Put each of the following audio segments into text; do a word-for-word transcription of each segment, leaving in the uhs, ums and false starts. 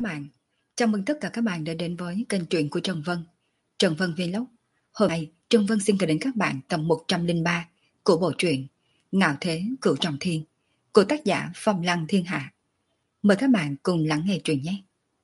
bạn, chào mừng tất cả các bạn đã đến với kênh truyện của Trần Vân, Trần Vân Vlog. Hôm nay, Trần Vân xin gửi đến các bạn tập một trăm lẻ ba của bộ truyện Ngạo Thế Cửu Trọng Thiên của tác giả Phong Lăng Thiên Hạ. Mời các bạn cùng lắng nghe truyện nhé.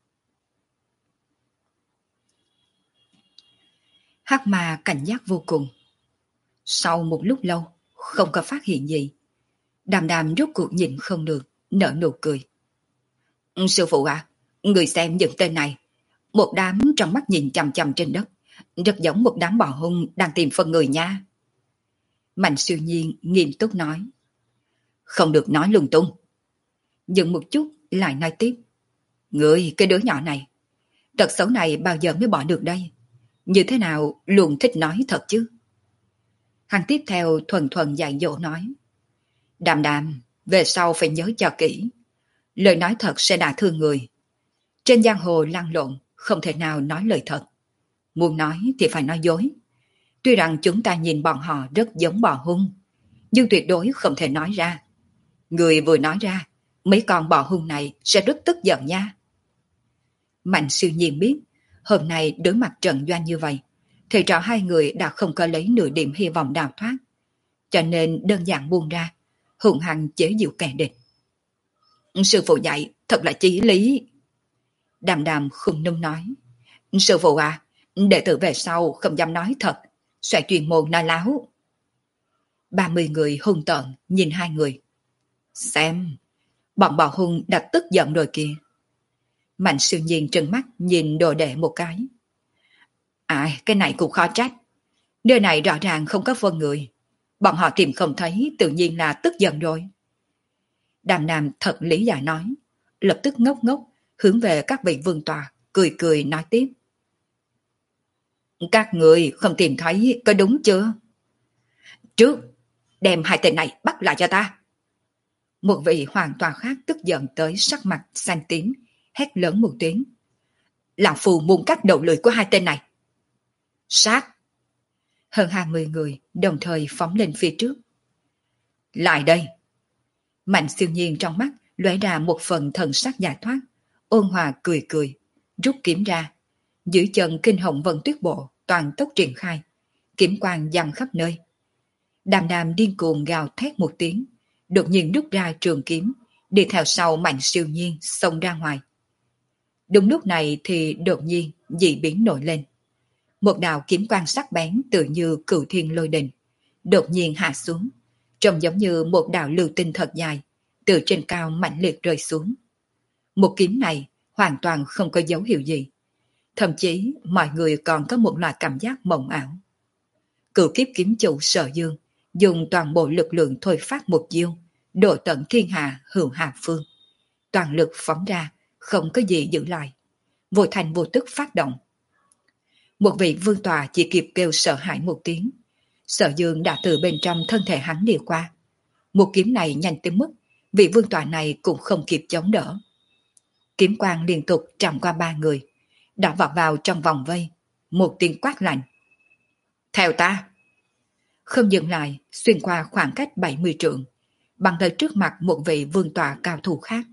Hắc Ma cảnh giác vô cùng. Sau một lúc lâu, không có phát hiện gì. Đàm Đàm rốt cuộc nhịn không được, nở nụ cười. Sư phụ à, người xem những tên này. Một đám trong mắt nhìn chằm chằm trên đất, rất giống một đám bò hung đang tìm phần người nha. Mạnh Siêu Nhiên nghiêm túc nói. Không được nói lung tung. Dừng một chút lại nói tiếp. Người, cái đứa nhỏ này, tật xấu này bao giờ mới bỏ được đây? Như thế nào luôn thích nói thật chứ? Hắn tiếp theo thuần thuần dạy dỗ nói. Đàm Đàm, về sau phải nhớ cho kỹ. Lời nói thật sẽ đả thương người. Trên giang hồ lăn lộn, không thể nào nói lời thật. Muốn nói thì phải nói dối. Tuy rằng chúng ta nhìn bọn họ rất giống bò hung, nhưng tuyệt đối không thể nói ra. Người vừa nói ra, mấy con bò hung này sẽ rất tức giận nha. Mạnh Siêu Nhiên biết, hôm nay đối mặt trận doanh như vậy, thì rõ hai người đã không có lấy nửa điểm hy vọng đào thoát. Cho nên đơn giản buông ra, hùng hăng chế giễu kẻ địch. Sư phụ dạy thật là chí lý. Đàm Đàm khùng nung nói. Sư phụ à, đệ tử về sau không dám nói thật, xoay chuyên môn nói láo. Ba mươi người hung tợn nhìn hai người. Xem, bọn bò hung đã tức giận rồi kìa. Mạnh Siêu Nhiên trừng mắt nhìn đồ đệ một cái. À, cái này cũng khó trách. Nơi này rõ ràng không có phân người. Bọn họ tìm không thấy, tự nhiên là tức giận rồi. Đàm Nam thật lý giải nói, lập tức ngốc ngốc hướng về các vị vương tòa, cười cười nói tiếp. Các người không tìm thấy có đúng chưa? Trước, đem hai tên này bắt lại cho ta. Một vị hoàn toàn khác tức giận tới sắc mặt xanh tím, hét lớn một tiếng. Lão phù muốn cắt đầu lưỡi của hai tên này. Sát! Hơn hai mươi người đồng thời phóng lên phía trước. Lại đây! Mạnh Siêu Nhiên trong mắt lóe ra một phần thần sắc giải thoát, ôn hòa cười cười, rút kiếm ra. Dưới chân kinh hồng vận tuyết bộ toàn tốc triển khai, kiếm quang giăng khắp nơi. Đàm Đàm điên cuồng gào thét một tiếng, đột nhiên rút ra trường kiếm, đi theo sau Mạnh Siêu Nhiên xông ra ngoài. Đúng lúc này thì đột nhiên dị biến nổi lên. Một đạo kiếm quang sắc bén tự như cửu thiên lôi đình, đột nhiên hạ xuống, trông giống như một đạo lưu tinh thật dài, từ trên cao mãnh liệt rơi xuống. Một kiếm này hoàn toàn không có dấu hiệu gì. Thậm chí mọi người còn có một loại cảm giác mộng ảo. Cửu kiếp kiếm chủ Sở Dương dùng toàn bộ lực lượng thôi phát một chiêu, độ tận thiên hạ hữu hạ phương. Toàn lực phóng ra, không có gì giữ lại. Vô thành vô tức phát động. Một vị vương tòa chỉ kịp kêu sợ hãi một tiếng. Sở Dương đã từ bên trong thân thể hắn đi qua. Một kiếm này nhanh tới mức vị vương tòa này cũng không kịp chống đỡ. Kiếm quang liên tục trảm qua ba người, đã vọt vào trong vòng vây, một tiếng quát lạnh. Theo ta! Không dừng lại, xuyên qua khoảng cách bảy mươi trượng, bằng tới trước mặt một vị vương tòa cao thủ khác.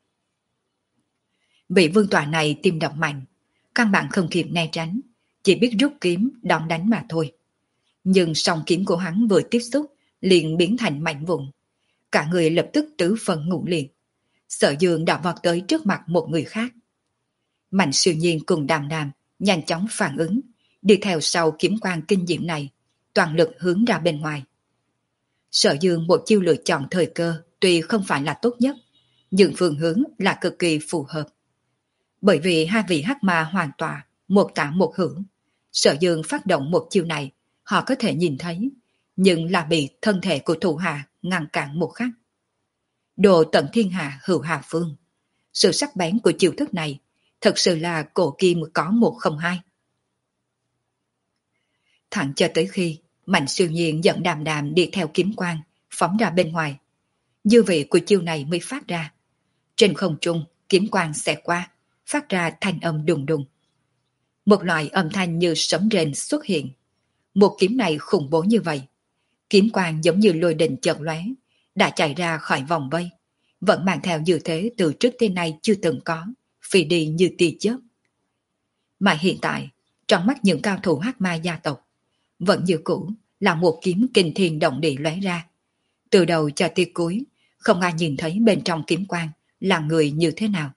Vị vương tòa này tim đập mạnh, căn bản không kịp né tránh, chỉ biết rút kiếm đón đánh mà thôi. Nhưng song kiếm của hắn vừa tiếp xúc, liền biến thành mảnh vụn. Cả người lập tức tứ phần ngũ liệt. Sở Dương đã vọt tới trước mặt một người khác. Mạnh Siêu Nhiên cùng Đàm Đàm nhanh chóng phản ứng, đi theo sau kiếm quang kinh diệm này, toàn lực hướng ra bên ngoài. Sở Dương một chiêu lựa chọn thời cơ tuy không phải là tốt nhất, nhưng phương hướng là cực kỳ phù hợp. Bởi vì hai vị hắc ma hoàn tỏa, một tả một hưởng, Sở Dương phát động một chiêu này, họ có thể nhìn thấy, nhưng là bị thân thể của thủ hạ ngăn cản một khắc. Đồ tận thiên hạ hữu hạ phương. Sự sắc bén của chiêu thức này thật sự là cổ kim có một không hai. Thẳng cho tới khi Mạnh Siêu Nhiên dẫn Đàm Đàm đi theo kiếm quang, phóng ra bên ngoài. Dư vị của chiêu này mới phát ra. Trên không trung, kiếm quang xẹt qua, phát ra thanh âm đùng đùng. Một loại âm thanh như sấm rền xuất hiện. Một kiếm này khủng bố như vậy. Kiếm quang giống như lôi đình chợt lóe, đã chạy ra khỏi vòng vây, vẫn mang theo như thế từ trước tới nay chưa từng có, phi đi như tia chớp. Mà hiện tại, trong mắt những cao thủ hắc ma gia tộc, vẫn như cũ là một kiếm kinh thiên động địa lóe ra. Từ đầu cho tới cuối, không ai nhìn thấy bên trong kiếm quang là người như thế nào.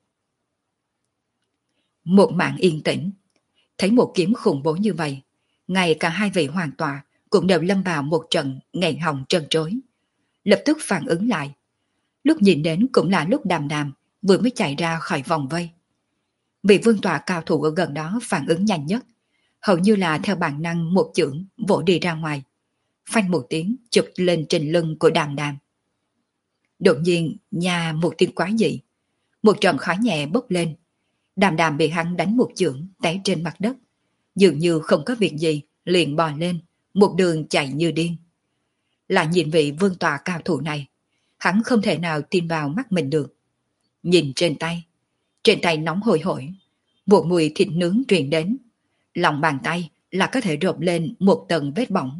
Một mảng yên tĩnh, thấy một kiếm khủng bố như vậy, ngay cả hai vị hoàng tọa cũng đều lâm vào một trận nghẹn họng trân trối. Lập tức phản ứng lại. Lúc nhìn đến cũng là lúc Đàm Đàm vừa mới chạy ra khỏi vòng vây. Vị vương tọa cao thủ ở gần đó phản ứng nhanh nhất, hầu như là theo bản năng một chưởng vỗ đi ra ngoài, phanh một tiếng chụp lên trên lưng của Đàm Đàm. Đột nhiên nhà một tiếng quái dị, một trận khói nhẹ bốc lên. Đàm Đàm bị hắn đánh một chưởng té trên mặt đất, dường như không có việc gì liền bò lên, một đường chạy như điên. Lại nhìn vị vương tọa cao thủ này, hắn không thể nào tin vào mắt mình được. Nhìn trên tay, trên tay nóng hổi hổi, một mùi thịt nướng truyền đến, lòng bàn tay là có thể rộp lên một tầng vết bỏng.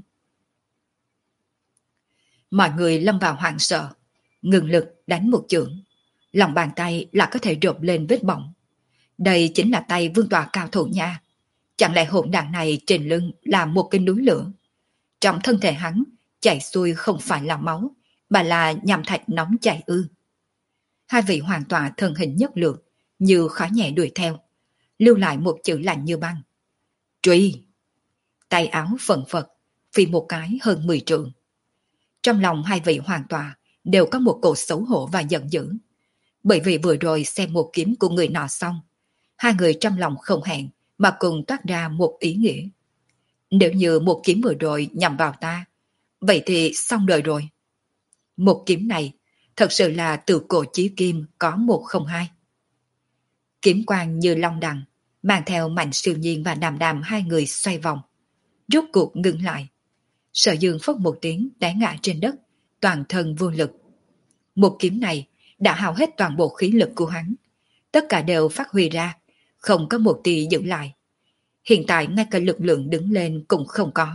Mọi người lâm vào hoảng sợ, ngừng lực đánh một chưởng, lòng bàn tay là có thể rộp lên vết bỏng. Đây chính là tay vương tọa cao thủ nha. Chẳng lẽ hỗn đản này trên lưng là một cái núi lửa? Trong thân thể hắn chảy xuôi không phải là máu, mà là nham thạch nóng chảy ư? Hai vị hoàng tọa thân hình nhất lượt, như khói nhẹ đuổi theo, lưu lại một chữ lạnh như băng: truy. Tay áo phần phật, phi một cái hơn mười trượng. Trong lòng hai vị hoàng tọa đều có một cổ xấu hổ và giận dữ, bởi vì vừa rồi xem một kiếm của người nọ xong, hai người trong lòng không hẹn mà cùng toát ra một ý nghĩa. Nếu như một kiếm vừa rồi nhằm vào ta, vậy thì xong đời rồi. Một kiếm này thật sự là từ cổ chí kim có một không hai. Kiếm quang như long đằng, mang theo Mạnh Siêu Nhiên và Đàm Đàm hai người xoay vòng, rốt cuộc ngừng lại. Sở Dương phốc một tiếng té ngã trên đất, toàn thân vô lực. Một kiếm này đã hao hết toàn bộ khí lực của hắn, tất cả đều phát huy ra, không có một tia giữ lại. Hiện tại ngay cả lực lượng đứng lên cũng không có.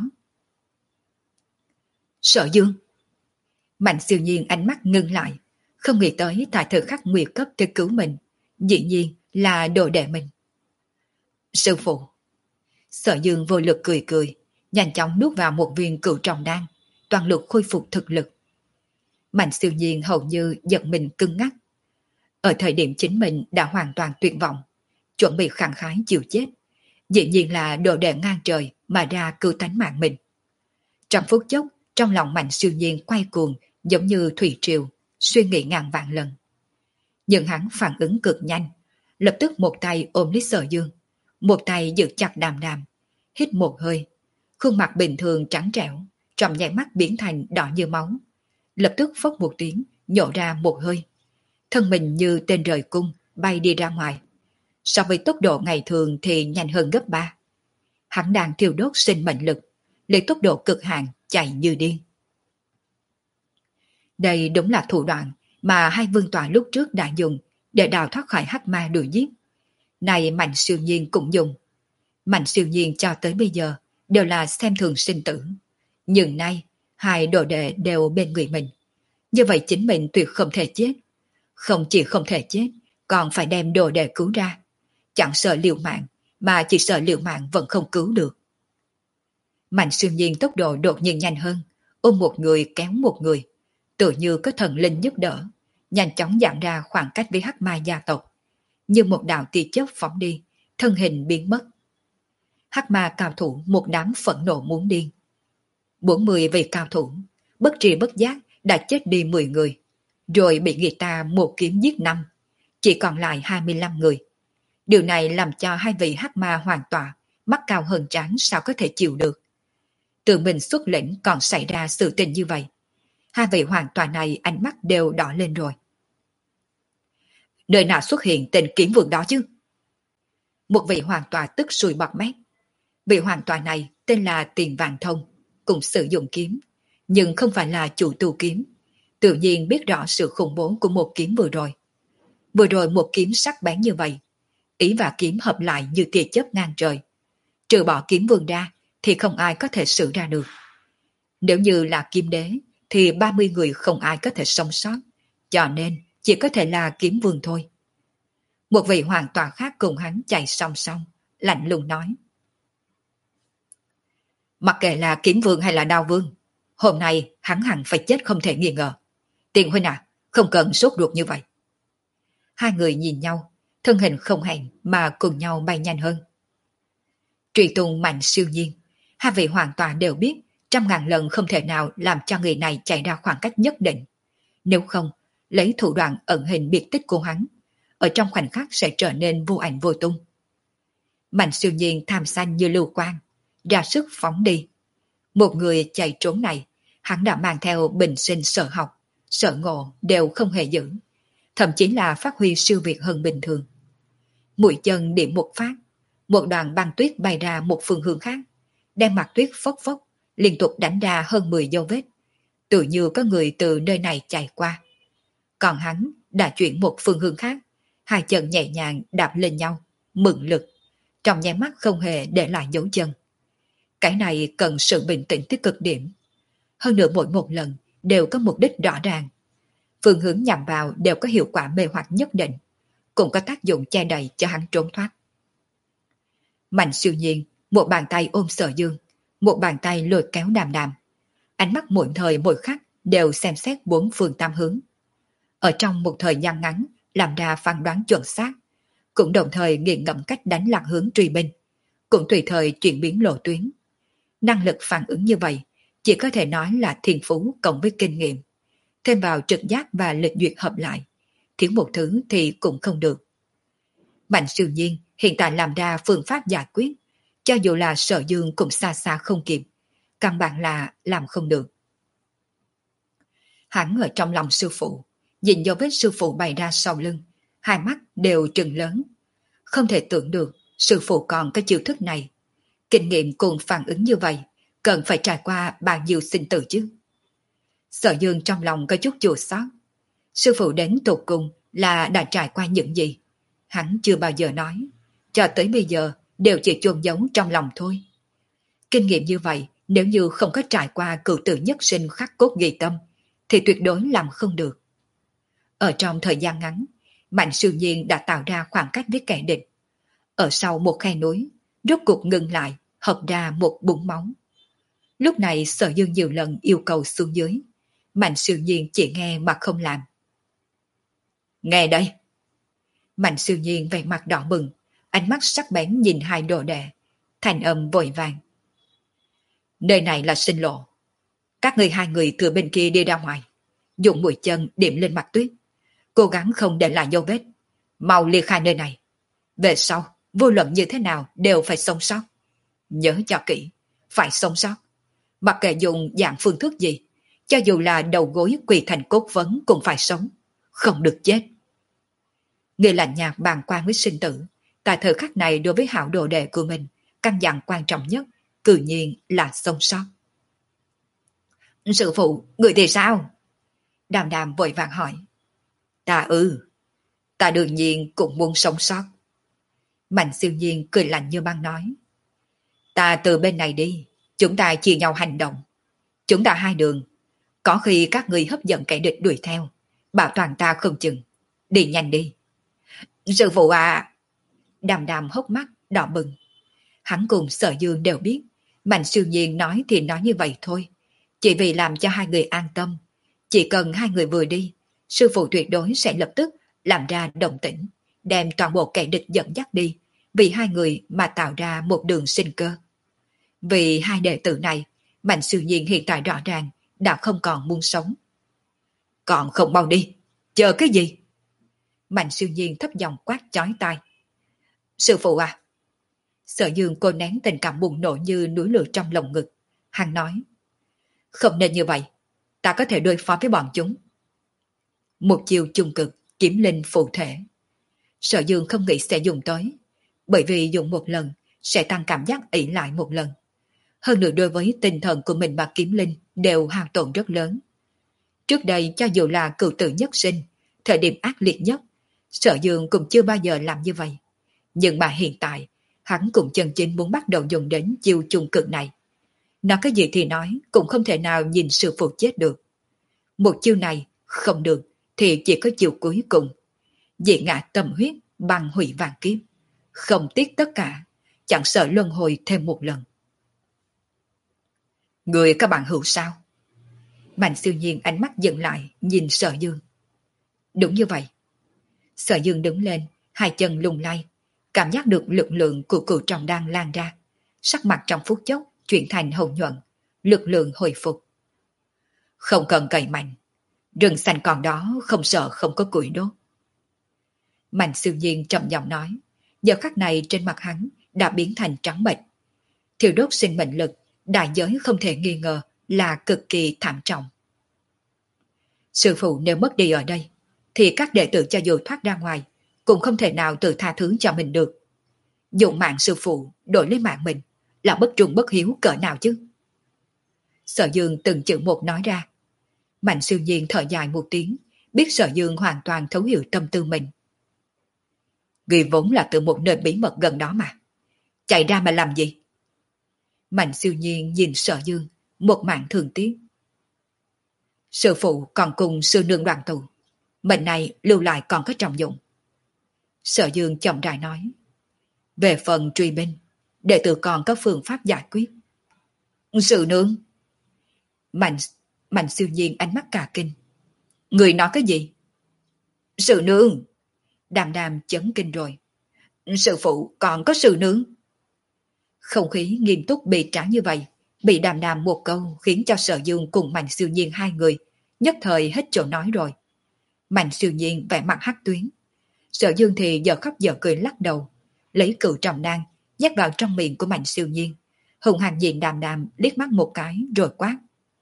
Sở Dương. Mạnh Siêu Nhiên ánh mắt ngưng lại, không nghĩ tới tại thời khắc nguy cấp tới cứu mình, dĩ nhiên là đồ đệ mình. Sư phụ. Sở Dương vô lực cười cười, nhanh chóng nuốt vào một viên cửu trọng đan, toàn lực khôi phục thực lực. Mạnh Siêu Nhiên hầu như giận mình cứng ngắc. Ở thời điểm chính mình đã hoàn toàn tuyệt vọng, chuẩn bị khẳng khái chịu chết, dĩ nhiên là đồ đệ ngang trời mà ra cứu tánh mạng mình. Trong phút chốc, trong lòng Mạnh Siêu Nhiên quay cuồng giống như thủy triều, suy nghĩ ngàn vạn lần. Nhưng hắn phản ứng cực nhanh, lập tức một tay ôm lấy Sở Dương, một tay giữ chặt Đàm Đàm, hít một hơi, khuôn mặt bình thường trắng trẻo, trong nháy mắt biến thành đỏ như máu, lập tức phốc một tiếng, nhổ ra một hơi. Thân mình như tên rời cung, bay đi ra ngoài. So với tốc độ ngày thường thì nhanh hơn gấp ba. Hắn đang thiêu đốt sinh mệnh lực, lấy tốc độ cực hạn chạy như điên. Đây đúng là thủ đoạn mà hai vương tọa lúc trước đã dùng để đào thoát khỏi hắc ma đuổi giết. Này Mạnh Siêu Nhiên cũng dùng. Mạnh Siêu Nhiên cho tới bây giờ đều là xem thường sinh tử. Nhưng nay, hai đồ đệ đều bên người mình. Như vậy chính mình tuyệt không thể chết. Không chỉ không thể chết, còn phải đem đồ đệ cứu ra. Chẳng sợ liều mạng, mà chỉ sợ liều mạng vẫn không cứu được. Mạnh Siêu Nhiên tốc độ đột nhiên nhanh hơn, ôm một người kéo một người, tự như có thần linh giúp đỡ, nhanh chóng dặn ra khoảng cách với hắc ma gia tộc. Như một đạo tia chớp phóng đi, thân hình biến mất. Hắc ma cao thủ một đám phẫn nộ muốn điên. bốn mươi vị cao thủ, bất tri bất giác đã chết đi mười người, rồi bị người ta một kiếm giết năm, chỉ còn lại hai mươi lăm người. Điều này làm cho hai vị hắc ma hoàn toàn mắt cao hơn trán sao có thể chịu được. Tự mình xuất lĩnh còn xảy ra sự tình như vậy. Hai vị hoàn toàn này ánh mắt đều đỏ lên rồi. Nơi nào xuất hiện tên kiếm vương đó chứ? Một vị hoàn toàn tức sùi bọt mép. Vị hoàn toàn này tên là Tiền Vạn Thông, cũng sử dụng kiếm, nhưng không phải là chủ tu kiếm. Tự nhiên biết rõ sự khủng bố của một kiếm vừa rồi. Vừa rồi một kiếm sắc bén như vậy, ý và kiếm hợp lại như tia chớp ngang trời. Trừ bỏ kiếm vương ra thì không ai có thể xử ra được. Nếu như là kiếm đế thì ba mươi người không ai có thể sống sót, cho nên chỉ có thể là kiếm vương thôi. Một vị hoàn toàn khác cùng hắn chạy song song, lạnh lùng nói. Mặc kệ là kiếm vương hay là đao vương, hôm nay hắn hẳn phải chết không thể nghi ngờ. Tiền huynh à, không cần sốt ruột như vậy. Hai người nhìn nhau, thân hình không hẹn mà cùng nhau bay nhanh hơn. Truy tung mạnh siêu nhiên, hai vị hoàn toàn đều biết trăm ngàn lần không thể nào làm cho người này chạy ra khoảng cách nhất định. Nếu không, lấy thủ đoạn ẩn hình biệt tích của hắn, ở trong khoảnh khắc sẽ trở nên vô ảnh vô tung. Mạnh siêu nhiên tham xanh như lưu quang, ra sức phóng đi. Một người chạy trốn này, hắn đã mang theo bình sinh sở học, sở ngộ đều không hề giữ, thậm chí là phát huy siêu việt hơn bình thường. Mũi chân điểm một phát, một đoàn băng tuyết bay ra một phương hướng khác, đem mặt tuyết phốc phốc, liên tục đánh ra hơn mười dấu vết, tự như có người từ nơi này chạy qua. Còn hắn đã chuyển một phương hướng khác, hai chân nhẹ nhàng đạp lên nhau, mượn lực, trong nháy mắt không hề để lại dấu chân. Cái này cần sự bình tĩnh tới cực điểm. Hơn nữa mỗi một lần đều có mục đích rõ ràng. Phương hướng nhằm vào đều có hiệu quả mê hoặc nhất định, cũng có tác dụng che đậy cho hắn trốn thoát. Mạnh siêu nhiên, một bàn tay ôm Sở Dương, một bàn tay lôi kéo Đàm Đàm. Ánh mắt mỗi thời mỗi khắc đều xem xét bốn phương tam hướng. Ở trong một thời gian ngắn làm ra phán đoán chuẩn xác, cũng đồng thời nghiền ngẫm cách đánh lạc hướng truy binh, cũng tùy thời chuyển biến lộ tuyến. Năng lực phản ứng như vậy chỉ có thể nói là thiên phú cộng với kinh nghiệm, thêm vào trực giác và lịch duyệt hợp lại, thiếu một thứ thì cũng không được. Mạnh siêu nhiên hiện tại làm ra phương pháp giải quyết, cho dù là Sở Dương cũng xa xa không kịp, căn bản là làm không được. Hắn ở trong lòng sư phụ, nhìn dấu vết sư phụ bày ra sau lưng, hai mắt đều trừng lớn. Không thể tưởng được sư phụ còn cái chiêu thức này. Kinh nghiệm cùng phản ứng như vậy, cần phải trải qua bao nhiêu sinh tử chứ. Sở Dương trong lòng có chút chua xót. Sư phụ đến tột cùng là đã trải qua những gì? Hắn chưa bao giờ nói, cho tới bây giờ đều chỉ chôn giấu trong lòng thôi. Kinh nghiệm như vậy, nếu như không có trải qua cửu tử nhất sinh khắc cốt ghi tâm, thì tuyệt đối làm không được. Ở trong thời gian ngắn, Mạnh siêu nhiên đã tạo ra khoảng cách với kẻ địch. Ở sau một khe núi, rốt cuộc ngừng lại, hợp ra một bụng máu. Lúc này Sở Dương nhiều lần yêu cầu xuống dưới, Mạnh siêu nhiên chỉ nghe mà không làm. Nghe đây! Mạnh siêu nhiên vẻ mặt đỏ bừng, ánh mắt sắc bén nhìn hai đồ đệ, thành âm vội vàng. Nơi này là sinh lộ. Các người hai người từ bên kia đi ra ngoài, dùng mũi chân điểm lên mặt tuyết, cố gắng không để lại dấu vết, mau ly khai nơi này. Về sau, vô luận như thế nào đều phải sống sót. Nhớ cho kỹ, phải sống sót. Mặc kệ dùng dạng phương thức gì, cho dù là đầu gối quỳ thành cốt vấn cũng phải sống, không được chết. Người lạnh nhạt bàng quan với sinh tử, tại thời khắc này đối với hảo đồ đệ của mình, căn dặn quan trọng nhất, tự nhiên là sống sót. Sư phụ, người thì sao? Đàm Đàm vội vàng hỏi. Ta ư, ta đương nhiên cũng muốn sống sót. Mạnh siêu nhiên cười lạnh như băng nói. Ta từ bên này đi, chúng ta chia nhau hành động. Chúng ta hai đường, có khi các người hấp dẫn kẻ địch đuổi theo, bảo toàn ta không chừng. Đi nhanh đi. Sư phụ à! Đàm Đàm hốc mắt, đỏ bừng. Hắn cùng Sở Dương đều biết, Mạnh siêu nhiên nói thì nói như vậy thôi. Chỉ vì làm cho hai người an tâm. Chỉ cần hai người vừa đi, sư phụ tuyệt đối sẽ lập tức làm ra động tĩnh, đem toàn bộ kẻ địch dẫn dắt đi, vì hai người mà tạo ra một đường sinh cơ. Vì hai đệ tử này, Mạnh siêu nhiên hiện tại rõ ràng đã không còn muốn sống. Còn không mau đi, chờ cái gì? Mạnh siêu nhiên thấp giọng quát chói tai. Sư phụ à! Sở Dương cô nén tình cảm bùng nổ như núi lửa trong lồng ngực. Hắn nói. Không nên như vậy, ta có thể đối phó với bọn chúng. Một chiều trung cực, kiếm linh phụ thể. Sở Dương không nghĩ sẽ dùng tới, bởi vì dùng một lần sẽ tăng cảm giác ỷ lại một lần. Hơn nữa đối với tinh thần của mình và kiếm linh đều hao tổn rất lớn. Trước đây cho dù là cửu tử nhất sinh, thời điểm ác liệt nhất, Sở Dương cũng chưa bao giờ làm như vậy. Nhưng mà hiện tại, hắn cũng chân chính muốn bắt đầu dùng đến chiêu trung cực này. Nói cái gì thì nói, cũng không thể nào nhìn sư phụ chết được. Một chiêu này không được, thì chỉ có chiêu cuối cùng. Dị ngã tâm huyết, băng hủy vạn kiếp, không tiếc tất cả, chẳng sợ luân hồi thêm một lần. Người các bạn hữu sao? Mạnh Siêu Nhiên ánh mắt dừng lại, nhìn Sở Dương. Đúng như vậy. Sở Dương đứng lên, hai chân lung lay, cảm giác được lực lượng của cửu trọng đan lan ra, sắc mặt trong phút chốc chuyển thành hồng nhuận, lực lượng hồi phục. Không cần cậy mạnh, rừng xanh còn đó không sợ không có củi đốt. Mạnh Siêu Nhiên trầm giọng nói, giờ khắc này trên mặt hắn đã biến thành trắng bệch. Thiêu đốt sinh mệnh lực, đại giới không thể nghi ngờ là cực kỳ thảm trọng. Sư phụ nếu mất đi ở đây, thì các đệ tử cho dù thoát ra ngoài, cũng không thể nào tự tha thứ cho mình được. Dùng mạng sư phụ đổi lấy mạng mình, là bất trung bất hiếu cỡ nào chứ? Sở Dương từng chữ một nói ra. Mạnh Siêu Nhiên thở dài một tiếng, biết Sở Dương hoàn toàn thấu hiểu tâm tư mình. Ghi vốn là từ một nơi bí mật gần đó mà. Chạy ra mà làm gì? Mạnh Siêu Nhiên nhìn Sở Dương, một mạng thường tiếc. Sư phụ còn cùng sư nương đoàn tụ, mệnh này lưu lại còn có trọng dụng. Sở Dương chậm rãi nói. Về phần truy binh, đệ tử còn có phương pháp giải quyết. Sư nương. Mạnh, Mạnh Siêu Nhiên ánh mắt cả kinh. Người nói cái gì? Sư nương. Đàm đàm chấn kinh rồi. Sư phụ còn có sư nương. Không khí nghiêm túc bị trả như vậy, bị đàm đàm một câu khiến cho Sở Dương cùng Mạnh Siêu Nhiên hai người nhất thời hết chỗ nói rồi. Mạnh Siêu Nhiên vẻ mặt hắc tuyến. Sở Dương thì giờ khóc giờ cười lắc đầu, lấy cửu trọng đan nhét vào trong miệng của Mạnh Siêu Nhiên, hùng hăng nhìn đàm đàm liếc mắt một cái rồi quát.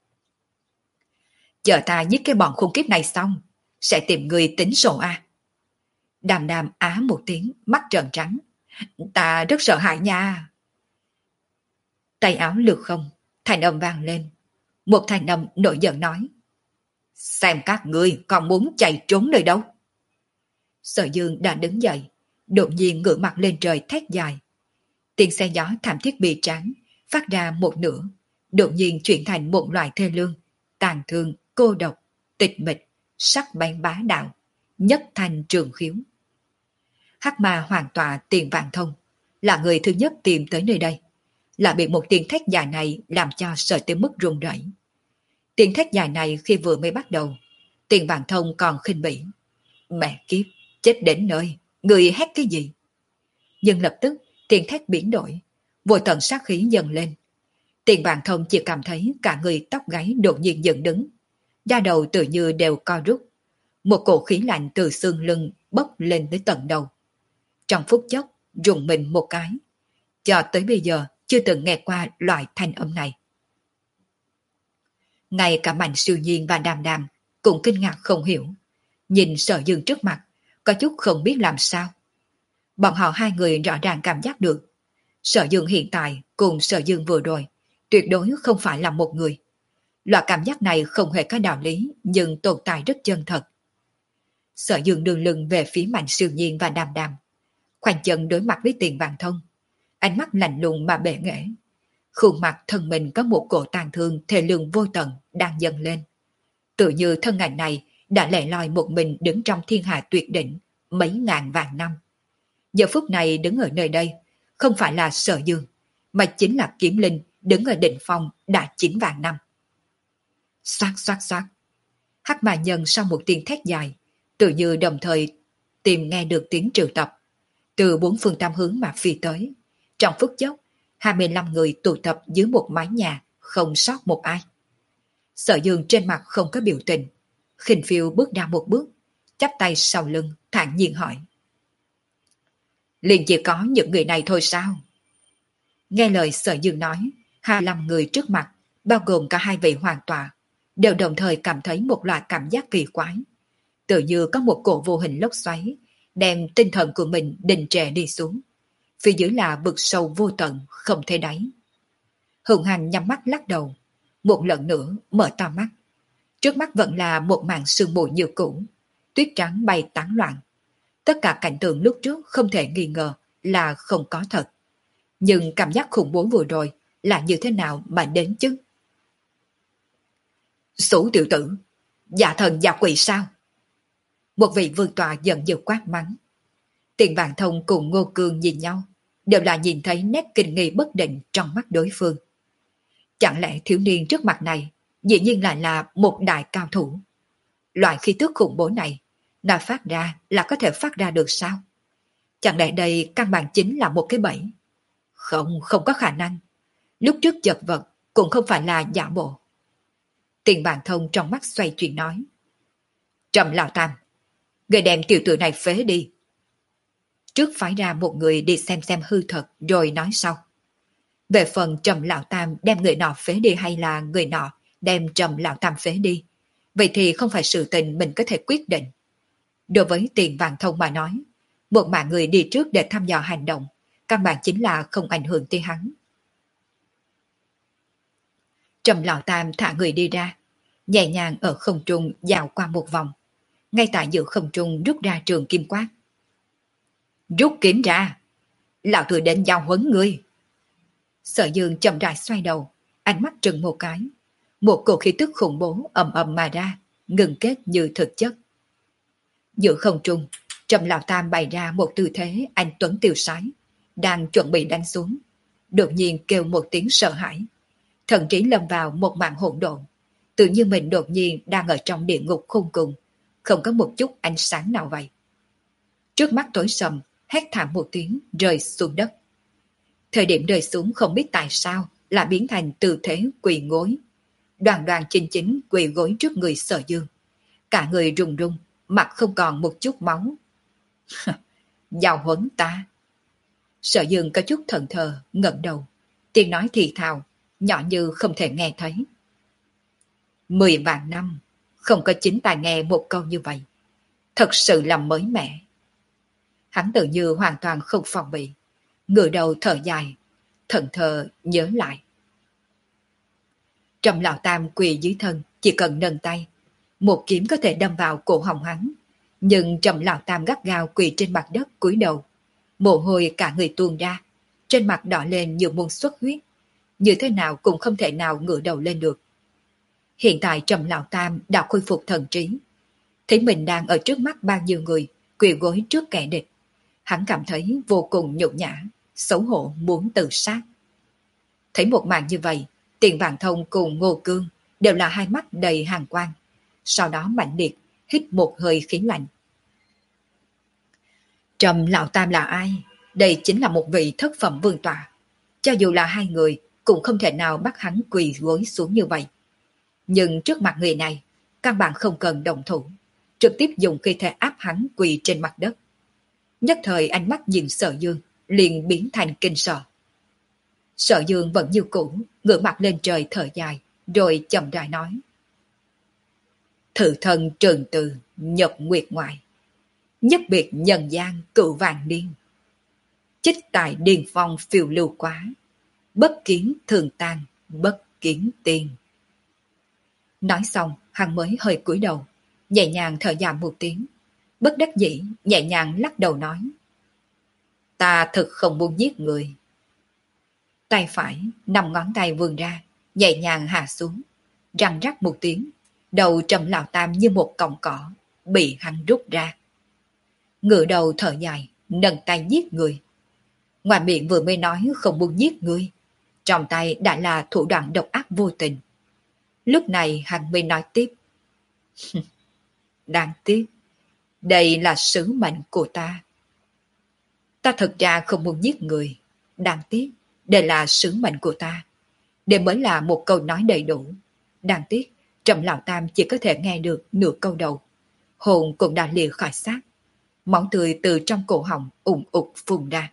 Chờ ta giết cái bọn khủng kiếp này xong, sẽ tìm người tính sổ a. Đàm đàm á một tiếng, mắt trợn trắng. Ta rất sợ hãi nha. Tay áo lược không, thành âm vang lên. Một thành âm nổi giận nói. Xem các ngươi còn muốn chạy trốn nơi đâu. Sở Dương đã đứng dậy, đột nhiên ngửa mặt lên trời thét dài. Tiếng xe gió thảm thiết bị tráng, phát ra một nửa, đột nhiên chuyển thành một loại thê lương, tàn thương, cô độc, tịch mịch, sắc bén bá đạo, nhất thành trường khiếu. Hắc Ma Hoàng Tọa Tiền Vạn Thông là người thứ nhất tìm tới nơi đây, là bị một tiếng thét dài này làm cho sợ tới mức run rẩy. Tiếng thét dài này khi vừa mới bắt đầu, Tiền Vạn Thông còn khinh bỉ. Mẹ kiếp, chết đến nơi, người hét cái gì? Nhưng lập tức tiếng thét biến đổi, vô tận sát khí dần lên. Tiền Vạn Thông chỉ cảm thấy cả người tóc gáy đột nhiên dựng đứng, da đầu tự như đều co rút, một cổ khí lạnh từ xương lưng bốc lên tới tận đầu. Trong phút chốc rùng mình một cái, cho tới bây giờ chưa từng nghe qua loại thanh âm này. Ngay cả Mạnh Siêu Nhiên và Đàm Đàm cũng kinh ngạc không hiểu, nhìn Sở Dương trước mặt, có chút không biết làm sao. Bọn họ hai người rõ ràng cảm giác được, Sở Dương hiện tại cùng Sở Dương vừa rồi tuyệt đối không phải là một người. Loại cảm giác này không hề có đạo lý, nhưng tồn tại rất chân thật. Sở Dương đường lưng về phía Mạnh Siêu Nhiên và Đàm Đàm, khoanh chân đối mặt với Tiền Vạn Thông, ánh mắt lạnh lùng mà bệ nghệ. Khuôn mặt thân mình có một cổ tàn thương thê lương vô tận đang dâng lên. Tự như thân ảnh này đã lẻ loi một mình đứng trong thiên hạ tuyệt đỉnh mấy ngàn vạn năm. Giờ phút này đứng ở nơi đây không phải là Sở Dương, mà chính là Kiếm Linh đứng ở đỉnh phong đã chín vạn năm. Xoát xoát xoát. Hắc Ma Nhân sau một tiếng thét dài, tự như đồng thời tìm nghe được tiếng triệu tập, từ bốn phương tám hướng mà phi tới. Trong phút chốc, hai mươi lăm người tụ tập dưới một mái nhà, không sót một ai. Sở Dương trên mặt không có biểu tình, khinh phiêu bước ra một bước, chắp tay sau lưng, thản nhiên hỏi. Liền chỉ có những người này thôi sao? Nghe lời Sở Dương nói, hai mươi lăm người trước mặt, bao gồm cả hai vị hoàng tọa, đều đồng thời cảm thấy một loại cảm giác kỳ quái. Tự như có một cổ vô hình lốc xoáy, đem tinh thần của mình đình trệ đi xuống. Phía dưới là vực sâu vô tận, không thể đáy. Hùng Hành nhắm mắt lắc đầu, một lần nữa mở to mắt. Trước mắt vẫn là một màn sương mù như cũ, tuyết trắng bay tán loạn. Tất cả cảnh tượng lúc trước không thể nghi ngờ là không có thật. Nhưng cảm giác khủng bố vừa rồi là như thế nào mà đến chứ? Sủ tiểu tử, dạ thần dạ quỷ sao? Một vị vương tọa giận dữ quát mắng. Tiền Vạn Thông cùng Ngô Cương nhìn nhau, đều là nhìn thấy nét kinh nghi bất định trong mắt đối phương. Chẳng lẽ thiếu niên trước mặt này dĩ nhiên lại là một đại cao thủ? Loại khí tức khủng bố này, đã phát ra là có thể phát ra được sao? Chẳng lẽ đây căn bản chính là một cái bẫy? Không, không có khả năng. Lúc trước chật vật cũng không phải là giả bộ. Tiền Vạn Thông trong mắt xoay chuyển nói. Trầm Lão Tam, người đem tiểu tử này phế đi. Trước phái ra một người đi xem xem hư thật rồi nói sau. Về phần Trầm Lão Tam đem người nọ phế đi hay là người nọ đem Trầm Lão Tam phế đi, vậy thì không phải sự tình mình có thể quyết định. Đối với Tiền Vạn Thông mà nói, một mạng người đi trước để thăm dò hành động, căn bản chính là không ảnh hưởng tới hắn. Trầm Lão Tam thả người đi ra, nhẹ nhàng ở không trung dạo qua một vòng, ngay tại giữa không trung rút ra trường kim quát. Rút kiếm ra, lão tử đến giao huấn ngươi. Sở Dương chậm rãi xoay đầu, ánh mắt trừng một cái, một cổ khí tức khủng bố ầm ầm mà ra, ngừng kết như thực chất. Giữa không trung, Trầm Lão Tam bày ra một tư thế anh tuấn tiêu sái, đang chuẩn bị đánh xuống, đột nhiên kêu một tiếng sợ hãi, thậm chí lâm vào một màn hỗn độn, tự như mình đột nhiên đang ở trong địa ngục khôn cùng, không có một chút ánh sáng nào vậy. Trước mắt tối sầm, hét thảm một tiếng rơi xuống đất. Thời điểm rơi xuống không biết tại sao lại biến thành tư thế quỳ gối, đoàn đoàn chính chính quỳ gối trước người Sở Dương, cả người run run, mặt không còn một chút máu. Giao huấn ta. Sở Dương có chút thẫn thờ ngẩng đầu, tiếng nói thì thào, nhỏ như không thể nghe thấy. Mười vạn năm không có chính tai nghe một câu như vậy, thật sự là mới mẻ. Hắn tự như hoàn toàn không phòng bị, ngửa đầu thở dài, thẫn thờ nhớ lại. Trầm Lão Tam quỳ dưới thân, chỉ cần nâng tay, một kiếm có thể đâm vào cổ họng hắn, nhưng Trầm Lão Tam gắt gao quỳ trên mặt đất cúi đầu, mồ hôi cả người tuôn ra, trên mặt đỏ lên như muốn xuất huyết, như thế nào cũng không thể nào ngửa đầu lên được. Hiện tại Trầm Lão Tam đã khôi phục thần trí, thấy mình đang ở trước mắt bao nhiêu người quỳ gối trước kẻ địch, hắn cảm thấy vô cùng nhục nhã, xấu hổ muốn tự sát. Thấy một màn như vậy, Tiền Vạn Thông cùng Ngô Cương đều là hai mắt đầy hàn quang, sau đó mạnh liệt hít một hơi khí lạnh. Trầm Lão Tam là ai? Đây chính là một vị thất phẩm vương tọa. Cho dù là hai người cũng không thể nào bắt hắn quỳ gối xuống như vậy. Nhưng trước mặt người này, căn bản không cần động thủ, trực tiếp dùng khí thể áp hắn quỳ trên mặt đất. Nhất thời ánh mắt nhìn Sở Dương liền biến thành kinh sợ. Sở Dương vẫn như cũ, ngửa mặt lên trời thở dài, rồi chậm rãi nói. Thử thân trường từ, nhập nguyệt ngoại, nhất biệt nhân gian cựu vàng niên. Chích tại điền phong phiêu lưu quá, bất kiến thường tan, bất kiến tiên. Nói xong, hắn mới hơi cúi đầu, nhẹ nhàng thở dài một tiếng, bất đắc dĩ, nhẹ nhàng lắc đầu nói. Ta thực không muốn giết người. Tay phải, năm ngón tay vươn ra, nhẹ nhàng hạ xuống, răng rắc một tiếng, đầu Trầm Lão Tam như một cọng cỏ, bị hắn rút ra. Ngửa đầu thở dài, nâng tay giết người. Ngoài miệng vừa mới nói không muốn giết người, trong tay đã là thủ đoạn độc ác vô tình. Lúc này hắn mới nói tiếp. Đáng tiếc, đây là sứ mệnh của ta. Ta thật ra không muốn giết người. Đáng tiếc, đây là sứ mệnh của ta. Đây mới là một câu nói đầy đủ. Đáng tiếc, Trầm Lão Tam chỉ có thể nghe được nửa câu đầu. Hồn cũng đã lìa khỏi xác. Máu tươi từ trong cổ họng ủng ục phun ra.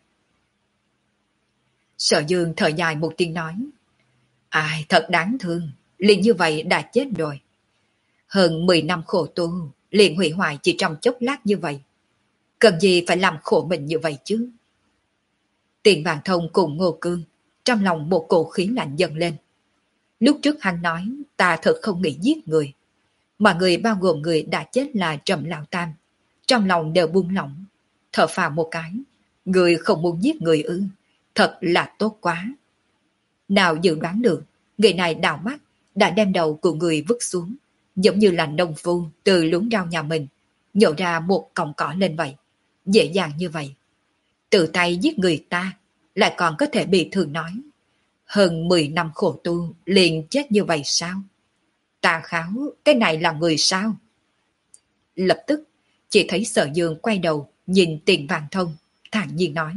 Sở Dương thở dài một tiếng nói. Ai, thật đáng thương. Liền như vậy đã chết rồi. Hơn mười năm khổ tu, liền hủy hoại chỉ trong chốc lát như vậy. Cần gì phải làm khổ mình như vậy chứ? Tiền Vạn Thông cùng Ngô Cương, trong lòng một cổ khí lạnh dần lên. Lúc trước hắn nói, ta thật không nghĩ giết người. Mà người bao gồm người đã chết là Trầm Lão Tam. Trong lòng đều buông lỏng, thở phào một cái. Người không muốn giết người ư, thật là tốt quá. Nào dự đoán được, người này đảo mắt, đã đem đầu của người vứt xuống, giống như là nông phu từ luống rau nhà mình, nhổ ra một cọng cỏ lên vậy. Dễ dàng như vậy, tự tay giết người ta, lại còn có thể bị thương nói. Hơn mười năm khổ tu liền chết như vậy sao? Tà Kháo, cái này là người sao? Lập tức, chỉ thấy Sở Dương quay đầu nhìn Tiền Vạn Thông, thản nhiên nói.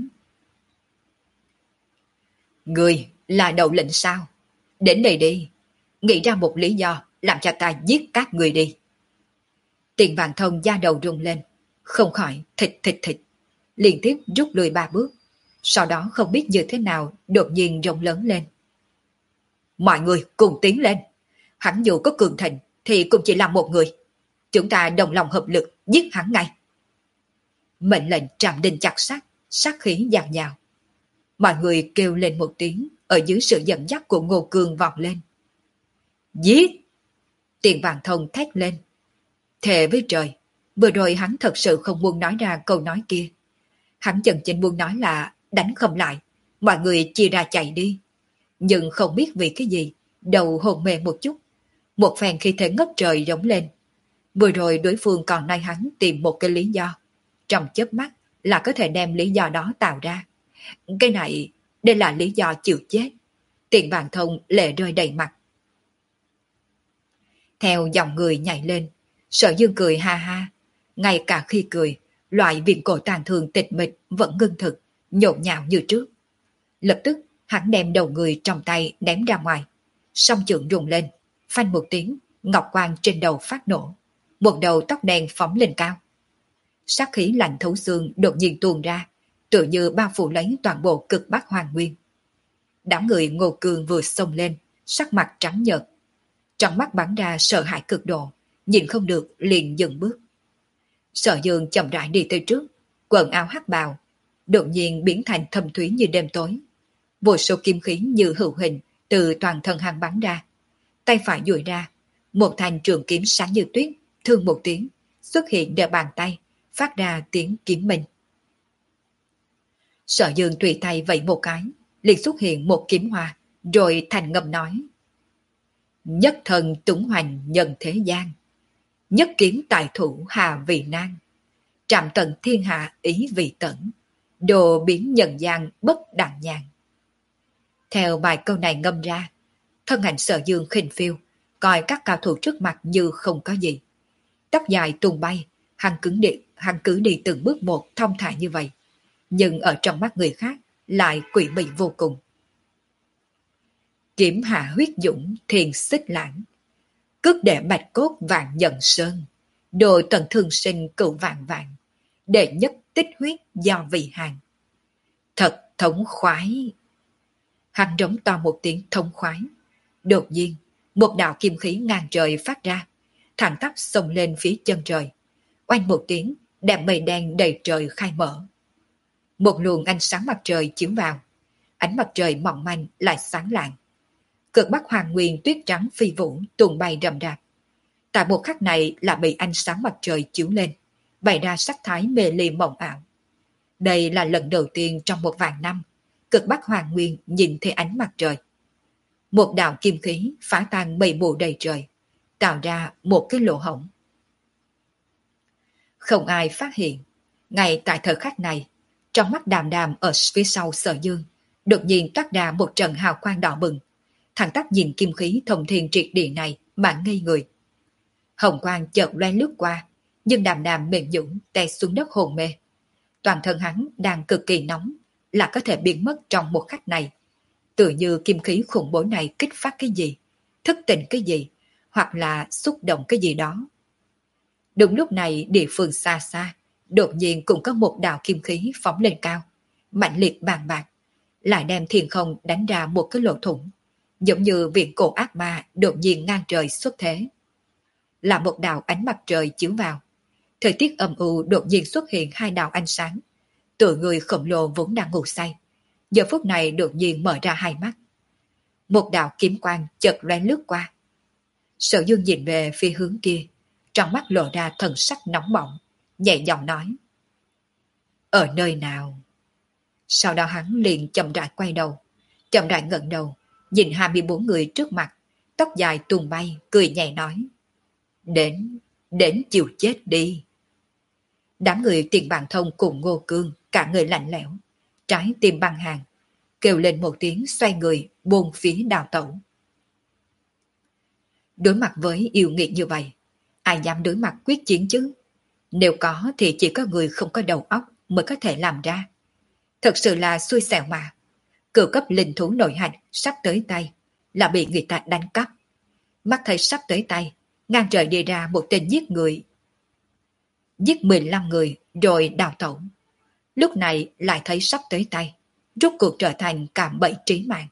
Người là đầu lĩnh sao? Đến đây đi, nghĩ ra một lý do làm cho ta giết các người đi. Tiền Vạn Thông da đầu rung lên, không khỏi thịt thịt thịt, liên tiếp rút lui ba bước, sau đó không biết như thế nào đột nhiên rống lớn lên. Mọi người cùng tiến lên, hắn dù có cường thịnh thì cũng chỉ là một người, chúng ta đồng lòng hợp lực giết hắn ngay. Mệnh lệnh trảm đinh chặt sắt, sát khí dạt dào. Mọi người kêu lên một tiếng, ở dưới sự dẫn dắt của Ngô Cương vọt lên. Giết! Tiền Vạn Thông thét lên. Thề với trời, vừa rồi hắn thật sự không muốn nói ra câu nói kia. Hắn chân chính muốn nói là đánh không lại, mọi người chia ra chạy đi. Nhưng không biết vì cái gì, đầu hồn mê một chút. Một phen khi thể ngất trời rống lên. Vừa rồi đối phương còn nay hắn tìm một cái lý do. Trong chớp mắt là có thể đem lý do đó tạo ra. Cái này, đây là lý do chịu chết. Tiền Vạn Thông lệ rơi đầy mặt. Theo dòng người nhảy lên, Sở Dương cười ha ha. Ngay cả khi cười, loại viễn cổ tàn thường tịch mịch vẫn ngưng thực, nhộn nhạo như trước. Lập tức, hắn đem đầu người trong tay ném ra ngoài. Song chưởng rung lên, phanh một tiếng, ngọc quang trên đầu phát nổ. Một đầu tóc đen phóng lên cao. Sát khí lạnh thấu xương đột nhiên tuôn ra, tựa như bao phủ lấy toàn bộ cực bắc hoàng nguyên. Đám người Ngô Cương vừa xông lên, sắc mặt trắng nhợt. Trong mắt bắn ra sợ hãi cực độ, nhìn không được liền dừng bước. Sở Dương chậm rãi đi tới trước, quần áo hắc bào, đột nhiên biến thành thâm thúy như đêm tối. Vô số kim khí như hữu hình từ toàn thân hắn bắn ra. Tay phải duỗi ra, một thanh trường kiếm sáng như tuyết, thương một tiếng, xuất hiện để bàn tay, phát ra tiếng kiếm minh. Sở Dương tùy tay vẫy một cái, liền xuất hiện một kiếm hoa, rồi thành ngâm nói. Nhất thần túng hoành nhân thế gian, nhất kiếm tài thủ hà vì nan, trạm tận thiên hạ ý vì tẩn, đồ biến nhân gian bất đặng nhàn. Theo bài câu này ngâm ra, thân ảnh Sở Dương khinh phiêu, coi các cao thủ trước mặt như không có gì. Tóc dài tung bay, hắn cứng đi, hắn cứ đi từng bước một thong thả như vậy, nhưng ở trong mắt người khác lại quỷ mị vô cùng. Kiếm hạ huyết dũng thiền xích lãng, cước đệ bạch cốt vạn nhận sơn, đồ tận thương sinh cựu vạn vạn, đệ nhất tích huyết do vị hàng. Thật thống khoái. Hắn rống to một tiếng thống khoái. Đột nhiên, một đạo kim khí ngang trời phát ra, thẳng tắp xông lên phía chân trời. Oanh một tiếng, đem mây đen đầy trời khai mở. Một luồng ánh sáng mặt trời chiếu vào, ánh mặt trời mỏng manh lại sáng lạng. Cực bắc hoàng nguyên tuyết trắng phi vũ tuôn bay rầm rạp. Tại một khắc này là bị ánh sáng mặt trời chiếu lên, bày ra sắc thái mê ly mộng ảo. Đây là lần đầu tiên trong một vạn năm, cực bắc hoàng nguyên nhìn thấy ánh mặt trời. Một đạo kim khí phá tan mây mù đầy trời, tạo ra một cái lỗ hổng. Không ai phát hiện, ngay tại thời khắc này, trong mắt Đàm Đàm ở phía sau Sở Dương, đột nhiên toát ra một trận hào quang đỏ bừng. Thằng tắp nhìn kim khí thông thiên triệt địa này mà ngây người. Hồng quang chợt loe lướt qua, nhưng Đàm Đàm mềm nhũn té xuống đất hồn mê. Toàn thân hắn đang cực kỳ nóng, là có thể biến mất trong một khắc này. Tựa như kim khí khủng bố này kích phát cái gì, thức tỉnh cái gì, hoặc là xúc động cái gì đó. Đúng lúc này địa phương xa xa, đột nhiên cũng có một đạo kim khí phóng lên cao, mạnh liệt bàn bạc, lại đem thiên không đánh ra một cái lỗ thủng, giống như viễn cổ ác ma đột nhiên ngang trời xuất thế. Là một đạo ánh mặt trời chiếu vào, thời tiết âm u đột nhiên xuất hiện hai đạo ánh sáng, tựa người khổng lồ vốn đang ngủ say, giờ phút này đột nhiên mở ra hai mắt. Một đạo kiếm quang chợt lóe lướt qua. Sở Dương nhìn về phía hướng kia, trong mắt lộ ra thần sắc nóng bỏng, nhẹ giọng nói. Ở nơi nào? Sau đó hắn liền chậm rãi quay đầu, chậm rãi ngẩng đầu, nhìn hai mươi bốn người trước mặt, tóc dài tung bay, cười nhẹ nói. Đến, đến chịu chết đi. Đám người Tiền Bàn Thông cùng Ngô Cương cả người lạnh lẽo, trái tim băng hàng, kêu lên một tiếng xoay người buông phía đào tẩu. Đối mặt với yêu nghiệt như vậy, ai dám đối mặt quyết chiến chứ? Nếu có thì chỉ có người không có đầu óc mới có thể làm ra. Thật sự là xui xẻo mà. Cửu cấp linh thú nội hành sắp tới tay là bị người ta đánh cắp. Mắt thấy sắp tới tay, ngang trời đi ra một tên giết người. Giết mười lăm người rồi đào tẩu. Lúc này lại thấy sắp tới tay, rốt cuộc trở thành cạm bẫy trí mạng.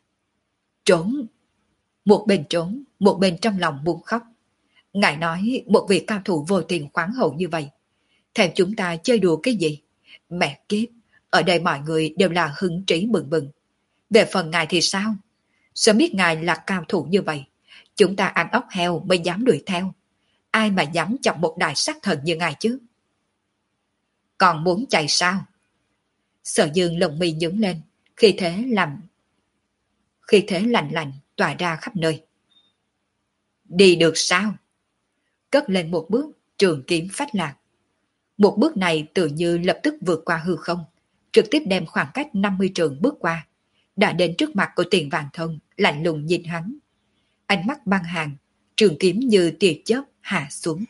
Trốn! Một bên trốn, một bên trong lòng muốn khóc. Ngài nói một vị cao thủ vô tiền khoáng hậu như vậy. Theo chúng ta chơi đùa cái gì? Mẹ kiếp, ở đây mọi người đều là hứng trí bừng bừng. Về phần ngài thì sao? Sớm biết ngài là cao thủ như vậy, chúng ta ăn ốc heo mới dám đuổi theo. Ai mà dám chọc một đại sát thần như ngài chứ? Còn muốn chạy sao? Sở Dương lồng mi nhướng lên, khi thế làm khi thế lạnh lạnh tỏa ra khắp nơi. Đi được sao? Cất lên một bước, trường kiếm phách lạc. Một bước này tự như lập tức vượt qua hư không, trực tiếp đem khoảng cách năm mươi trượng bước qua, đã đến trước mặt của Tiền Vạn Thông, lạnh lùng nhìn hắn. Ánh mắt băng hàng, trường kiếm như tia chớp hạ xuống.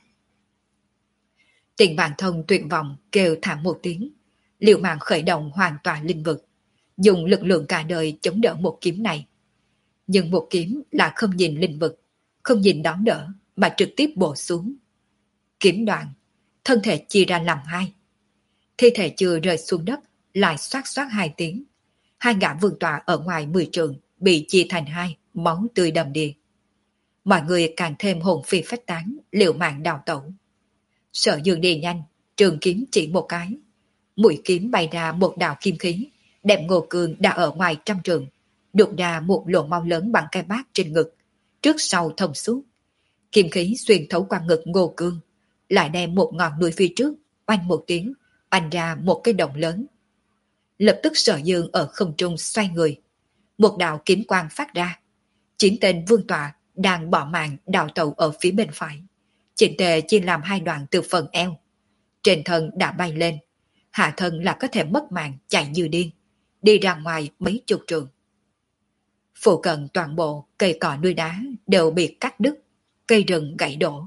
Tiền Vạn Thông tuyệt vọng kêu thảm một tiếng, liều mạng khởi động hoàn toàn linh vực, dùng lực lượng cả đời chống đỡ một kiếm này. Nhưng một kiếm là không nhìn linh vực, không nhìn đón đỡ, mà trực tiếp bổ xuống. Kiếm đoạn, thân thể chia ra làm hai. Thi thể chưa rơi xuống đất, lại xoát xoát hai tiếng. Hai gã vương tọa ở ngoài mười trường bị chia thành hai, máu tươi đầm đìa. Mọi người càng thêm hồn phi phách tán, liều mạng đào tẩu. Sở Dương đi nhanh, trường kiếm chỉ một cái. Mũi kiếm bay ra một đạo kim khí, đem Ngô Cương đã ở ngoài trăm trường, đục ra một lỗ máu lớn bằng cái bát trên ngực, trước sau thông suốt. Kim khí xuyên thấu qua ngực Ngô Cương, lại đem một ngọn núi phía trước, oanh một tiếng, oanh ra một cái động lớn. Lập tức Sở Dương ở không trung xoay người, một đạo kiếm quang phát ra. Chín tên vương tọa đang bỏ mạng đào tẩu ở phía bên phải, chỉnh tề chia làm hai đoạn từ phần eo. Trên thân đã bay lên, hạ thân là có thể mất mạng chạy như điên, đi ra ngoài mấy chục trường. Phụ cận toàn bộ cây cỏ nuôi đá đều bị cắt đứt, cây rừng gãy đổ.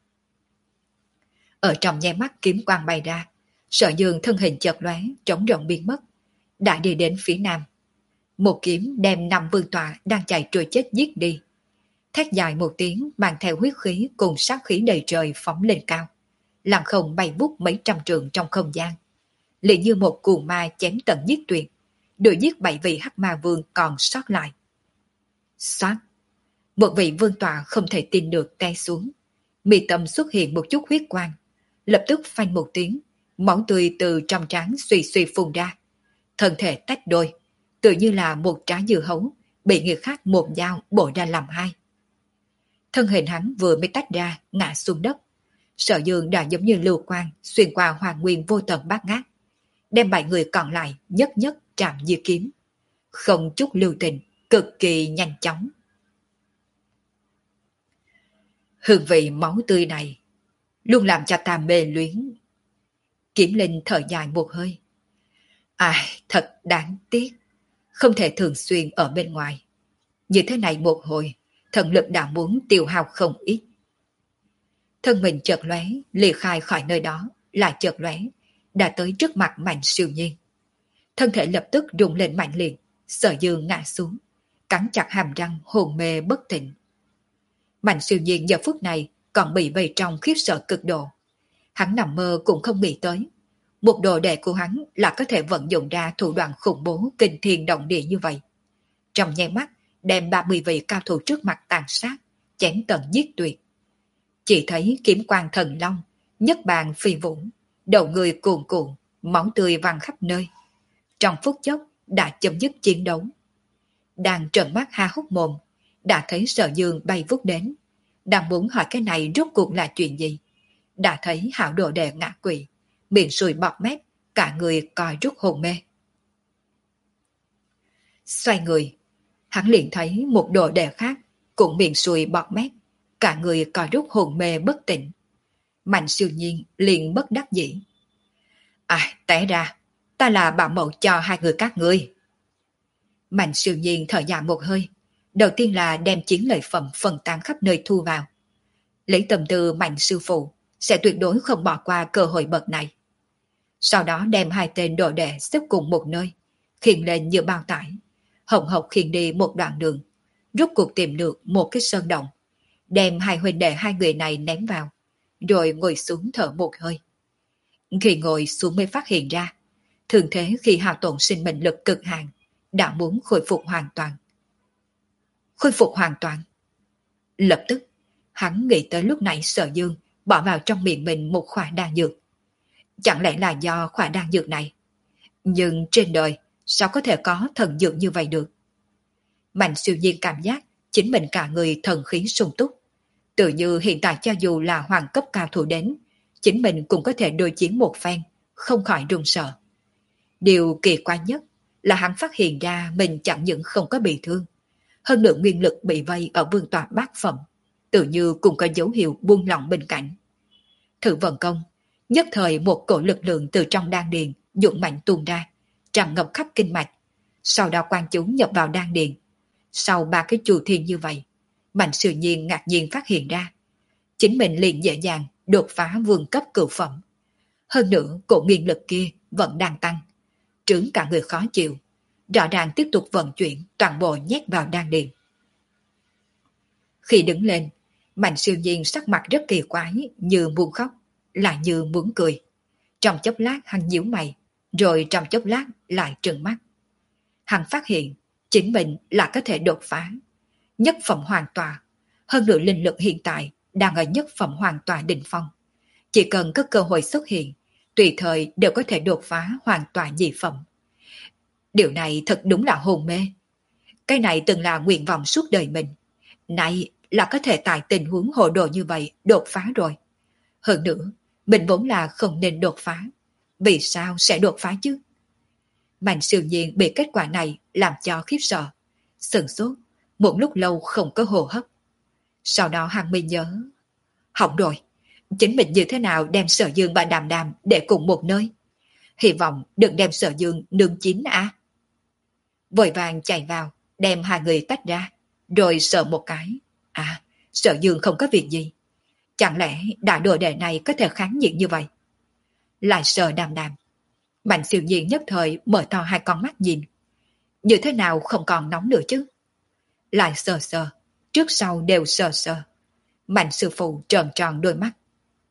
Ở trong nháy mắt kiếm quang bay ra, Sở Dương thân hình chợt lóe, trống rỗng biến mất, đã đi đến phía nam. Một kiếm đem năm vương tọa đang chạy trôi chết giết đi. Thét dài một tiếng mang theo huyết khí cùng sát khí đầy trời phóng lên cao, lặng không bay vút mấy trăm trường trong không gian, liền như một cuồng ma chém tận giết tuyệt, đuổi giết bảy vị hắc ma vương còn sót lại. Xoát, một vị vương tọa không thể tin được té xuống, mi tâm xuất hiện một chút huyết quang, lập tức phanh một tiếng, máu tươi từ trong trán suy suy phun ra, thân thể tách đôi, tự như là một trái dưa hấu bị người khác một dao bổ ra làm hai. Thân hình hắn vừa mới tách ra ngã xuống đất, Sở Dương đã giống như lưu quang xuyên qua hoàng nguyên vô tận bát ngát, đem bảy người còn lại nhất nhất chạm như kiếm, không chút lưu tình, cực kỳ nhanh chóng. Hương vị máu tươi này luôn làm cho ta mê luyến. Kiếm Linh thở dài một hơi. Ai, thật đáng tiếc, không thể thường xuyên ở bên ngoài. Như thế này một hồi, thần lực đã muốn tiêu hao không ít. Thân mình chợt lóe, lìa khai khỏi nơi đó, lại chợt lóe, đã tới trước mặt Mạnh Siêu Nhiên. Thân thể lập tức rung lên mạnh liệt, Sở Dương ngã xuống, cắn chặt hàm răng hồn mê bất tỉnh. Mạnh Siêu Nhiên giờ phút này còn bị vây trong khiếp sợ cực độ. Hắn nằm mơ cũng không nghĩ tới, một đồ đệ của hắn là có thể vận dụng ra thủ đoạn khủng bố kinh thiên động địa như vậy. Trong nháy mắt, đem ba mươi vị cao thủ trước mặt tàn sát, chém tận giết tuyệt. Chỉ thấy kiếm quang thần long, nhất bàn phi vũ, đầu người cuồn cuộn, máu tươi văng khắp nơi. Trong phút chốc đã chấm dứt chiến đấu. Đang trợn mắt ha hốc mồm, đã thấy Sở Dương bay vút đến, đang muốn hỏi cái này rốt cuộc là chuyện gì. Đã thấy hảo đồ đệ ngã quỵ, miệng sùi bọt mép, cả người coi rút hồn mê. Xoay người, hắn liền thấy một đồ đệ khác cũng miệng sùi bọt mép, cả người coi rút hồn mê bất tỉnh. Mạnh Siêu Nhiên liền bất đắc dĩ, À, té ra, ta là bảo mẫu cho hai người các ngươi. Mạnh siêu nhiên thở dài một hơi. Đầu tiên là đem chiến lợi phẩm phân tán khắp nơi thu vào. Lấy tâm tư Mạnh sư phụ, sẽ tuyệt đối không bỏ qua cơ hội bậc này. Sau đó đem hai tên đồ đệ xếp cùng một nơi, khiêng lên như bao tải, hồng hộc khiêng đi một đoạn đường, rút cuộc tìm được một cái sơn động, đem hai huynh đệ hai người này ném vào, rồi ngồi xuống thở một hơi. Khi ngồi xuống mới phát hiện ra, thường thế khi hao tổn sinh mệnh lực cực hạn, đã muốn khôi phục hoàn toàn. Khôi phục hoàn toàn. Lập tức, hắn nghĩ tới lúc nãy Sở Dương bỏ vào trong miệng mình một khỏa đan dược. Chẳng lẽ là do khỏa đan dược này? Nhưng trên đời, sao có thể có thần dược như vậy được? Mạnh siêu nhiên cảm giác chính mình cả người thần khí sung túc. Tự như hiện tại cho dù là hoàng cấp cao thủ đến, chính mình cũng có thể đối chiến một phen, không khỏi run sợ. Điều kỳ quái nhất là hắn phát hiện ra mình chẳng những không có bị thương, hơn nữa nguyên lực bị vây ở vương tọa bát phẩm, tự như cũng có dấu hiệu buông lỏng bên cạnh. Thử vận công, nhất thời một cổ lực lượng từ trong đan điền dũng mạnh tuôn ra, tràn ngập khắp kinh mạch, sau đó quan chúng nhập vào đan điền. Sau ba cái chu thiên như vậy, Mạnh siêu nhiên ngạc nhiên phát hiện ra, chính mình liền dễ dàng đột phá vương cấp cửu phẩm. Hơn nữa cổ nguyên lực kia vẫn đang tăng, trướng cả người khó chịu, rõ ràng tiếp tục vận chuyển toàn bộ nhét vào đan điền. Khi đứng lên, Mạnh siêu nhiên sắc mặt rất kỳ quái, như muốn khóc, lại như muốn cười. Trong chốc lát hắn nhíu mày, rồi trong chốc lát lại trừng mắt. Hắn phát hiện chính mình là có thể đột phá nhất phẩm hoàn tòa, hơn nữa linh lực hiện tại đang ở nhất phẩm hoàn tòa đỉnh phong. Chỉ cần có cơ hội xuất hiện, tùy thời đều có thể đột phá hoàn tòa nhị phẩm. Điều này thật đúng là hồn mê. Cái này từng là nguyện vọng suốt đời mình, nay là có thể tại tình huống hồ đồ như vậy đột phá rồi. Hơn nữa, mình vốn là không nên đột phá. Vì sao sẽ đột phá chứ? Mạnh siêu nhiên bị kết quả này làm cho khiếp sợ, sửng sốt, một lúc lâu không có hô hấp. Sau đó hắn mới nhớ, hỏng rồi, chính mình như thế nào đem Sở Dương và Đàm Đàm để cùng một nơi? Hy vọng đừng đem Sở Dương nương chín à. Vội vàng chạy vào, đem hai người tách ra, rồi sợ một cái. À, Sở Dương không có việc gì. Chẳng lẽ đại đồ đệ này có thể kháng nhịn như vậy? Lại sợ Đàm Đàm. Mạnh siêu nhiên nhất thời mở to hai con mắt nhìn. Như thế nào không còn nóng nữa chứ? Lại sờ sờ, trước sau đều sờ sờ. Mạnh sư phụ tròn tròn đôi mắt.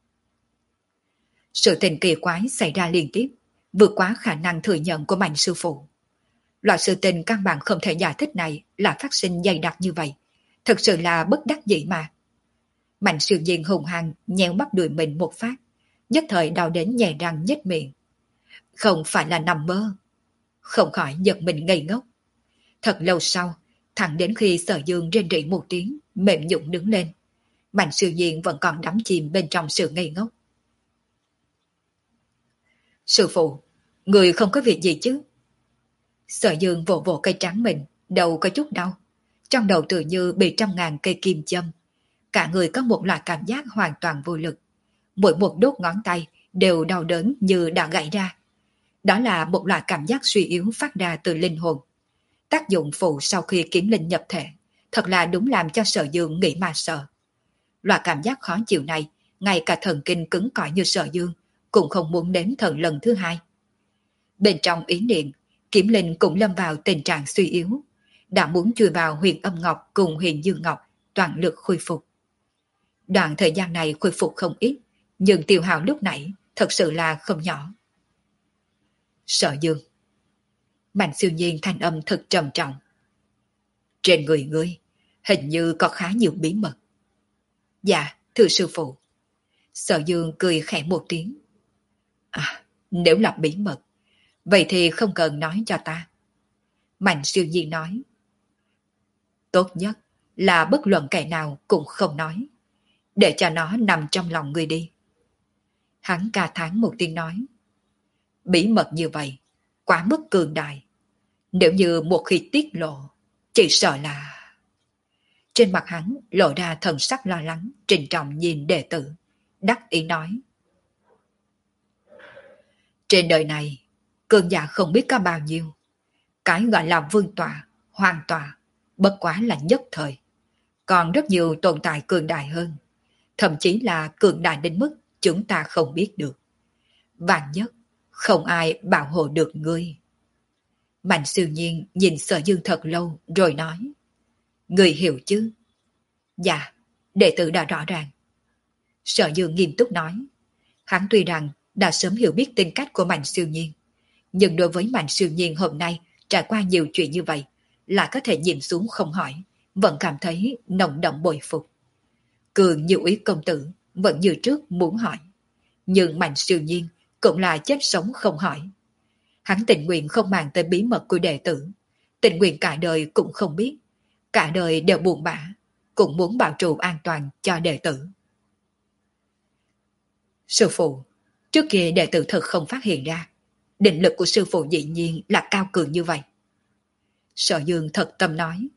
Sự tình kỳ quái xảy ra liên tiếp, vượt quá khả năng thừa nhận của Mạnh sư phụ. Loại sự tình căn bản không thể giải thích này là phát sinh dày đặc như vậy. Thật sự là bất đắc dĩ mà. Mạnh siêu nhiên hùng hăng nhéo mắt đùi mình một phát, nhất thời đau đến nhè răng nhếch miệng. Không phải là nằm mơ. Không khỏi giật mình ngây ngốc. Thật lâu sau, thẳng đến khi Sở Dương rên rỉ một tiếng, mềm nhũn đứng lên, Mạnh siêu nhiên vẫn còn đắm chìm bên trong sự ngây ngốc. Sư phụ, người không có việc gì chứ? Sở Dương vỗ vỗ cây trắng mình, đầu có chút đau. Trong đầu tự như bị trăm ngàn cây kim châm. Cả người có một loại cảm giác hoàn toàn vô lực. Mỗi một đốt ngón tay đều đau đớn như đã gãy ra. Đó là một loại cảm giác suy yếu phát ra từ linh hồn. Tác dụng phụ sau khi kiếm linh nhập thể, thật là đúng làm cho Sở Dương nghĩ mà sợ. Loại cảm giác khó chịu này, ngay cả thần kinh cứng cỏi như Sở Dương cũng không muốn đến thần lần thứ hai. Bên trong ý niệm, kiếm linh cũng lâm vào tình trạng suy yếu, đã muốn chui vào huyền âm ngọc cùng huyền dương ngọc toàn lực khôi phục. Đoạn thời gian này khôi phục không ít, nhưng tiêu hao lúc nãy thật sự là không nhỏ. Sở Dương. Mạnh siêu nhiên thanh âm thật trầm trọng. Trên người ngươi, hình như có khá nhiều bí mật. Dạ, thưa sư phụ. Sở Dương cười khẽ một tiếng. À, nếu là bí mật, vậy thì không cần nói cho ta. Mạnh siêu nhiên nói. Tốt nhất là bất luận kẻ nào cũng không nói, để cho nó nằm trong lòng ngươi đi. Hắn ca thán một tiếng nói. Bí mật như vậy, quá mức cường đại. Nếu như một khi tiết lộ, chỉ sợ là... Trên mặt hắn lộ ra thần sắc lo lắng, trịnh trọng nhìn đệ tử, đắc ý nói. Trên đời này, cường giả không biết có bao nhiêu. Cái gọi là vương tọa, hoàng tọa, bất quá là nhất thời. Còn rất nhiều tồn tại cường đại hơn. Thậm chí là cường đại đến mức chúng ta không biết được. Vạn nhất, không ai bảo hộ được ngươi. Mạnh Siêu Nhiên nhìn Sở Dương thật lâu rồi nói. Ngươi hiểu chứ? Dạ, đệ tử đã rõ ràng. Sở Dương nghiêm túc nói. Hắn tuy rằng đã sớm hiểu biết tính cách của Mạnh Siêu Nhiên, nhưng đối với Mạnh Siêu Nhiên hôm nay trải qua nhiều chuyện như vậy, lại có thể nhìn xuống không hỏi, vẫn cảm thấy nồng đậm bội phục. Cường Như Ý công tử vẫn như trước muốn hỏi, nhưng Mạnh Siêu Nhiên cũng là chết sống không hỏi. Hắn tình nguyện không màng tới bí mật của đệ tử, tình nguyện cả đời cũng không biết, cả đời đều buồn bã, cũng muốn bảo trụ an toàn cho đệ tử. Sư phụ, trước kia đệ tử thật không phát hiện ra, định lực của sư phụ dĩ nhiên là cao cường như vậy. Sở Dương thật tâm nói.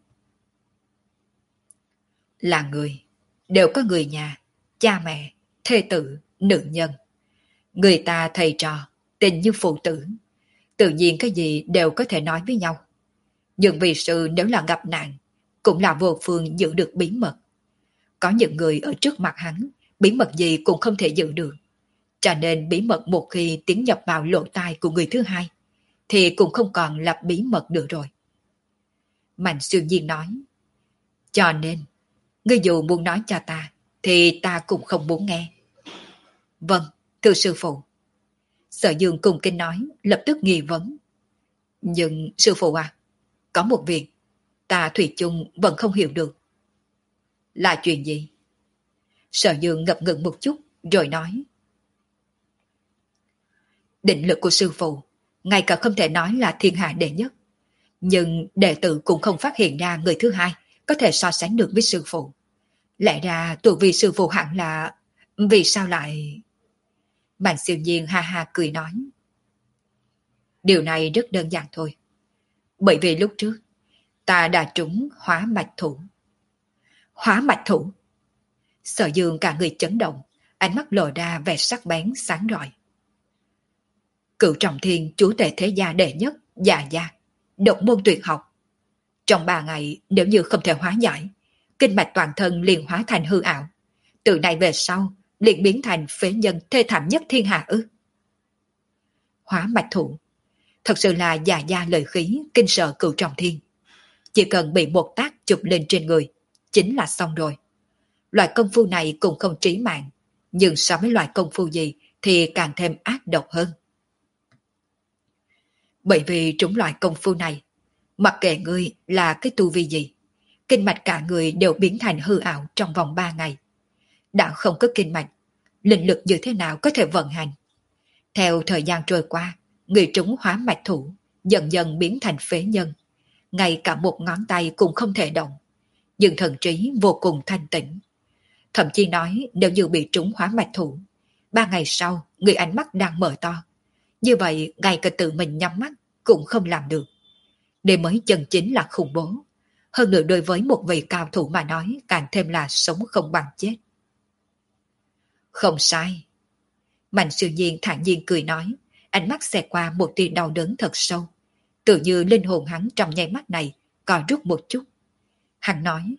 Là người, đều có người nhà, cha mẹ, thê tử, nữ nhân. Người ta thầy trò, tình như phụ tử. Tự nhiên cái gì đều có thể nói với nhau. Nhưng vì sư nếu là gặp nạn, cũng là vô phương giữ được bí mật. Có những người ở trước mặt hắn, bí mật gì cũng không thể giữ được. Cho nên bí mật một khi tiến nhập vào lỗ tai của người thứ hai, thì cũng không còn là bí mật nữa rồi. Mạnh Siêu Nhiên nói. Cho nên, ngươi dù muốn nói cho ta, thì ta cũng không muốn nghe. Vâng, thưa sư phụ. Sở Dương cùng kinh nói, lập tức nghi vấn. Nhưng sư phụ à, có một việc, ta thủy chung vẫn không hiểu được. Là chuyện gì? Sở Dương ngập ngừng một chút, rồi nói. Định lực của sư phụ, ngay cả không thể nói là thiên hạ đệ nhất. Nhưng đệ tử cũng không phát hiện ra người thứ hai có thể so sánh được với sư phụ. Lẽ ra tuổi vì sư phụ hẳn là... Vì sao lại... Mạnh Siêu Nhiên ha ha cười nói. Điều này rất đơn giản thôi. Bởi vì lúc trước, ta đã trúng hóa mạch thủ. Hóa mạch thủ? Sở Dương cả người chấn động, ánh mắt lộ ra vẻ sắc bén sáng rọi. Cửu Trọng Thiên chúa tể thế gia đệ nhất, già gia, độc môn tuyệt học. Trong ba ngày nếu như không thể hóa giải, kinh mạch toàn thân liền hóa thành hư ảo. Từ nay về sau, liền biến thành phế nhân thê thảm nhất thiên hạ ư. Hóa mạch thủ, thật sự là già gia lời khí kinh sợ Cửu Trọng Thiên. Chỉ cần bị một tác chụp lên trên người, chính là xong rồi. Loại công phu này cũng không trí mạng, nhưng so với loại công phu gì thì càng thêm ác độc hơn. Bởi vì trúng loại công phu này, mặc kệ ngươi là cái tu vi gì, kinh mạch cả người đều biến thành hư ảo trong vòng ba ngày. Đã không có kinh mạch, linh lực như thế nào có thể vận hành? Theo thời gian trôi qua, người trúng hóa mạch thủ dần dần biến thành phế nhân. Ngay cả một ngón tay cũng không thể động, nhưng thần trí vô cùng thanh tĩnh. Thậm chí nói nếu như bị trúng hóa mạch thủ, ba ngày sau người ánh mắt đang mở to. Như vậy ngay cả tự mình nhắm mắt cũng không làm được. Đây mới chân chính là khủng bố. Hơn nữa đối với một vị cao thủ mà nói càng thêm là sống không bằng chết. Không sai. Mạnh Siêu Nhiên thản nhiên cười nói, ánh mắt xẹt qua một tia đau đớn thật sâu. Tự như linh hồn hắn trong nháy mắt này còn rút một chút. Hắn nói,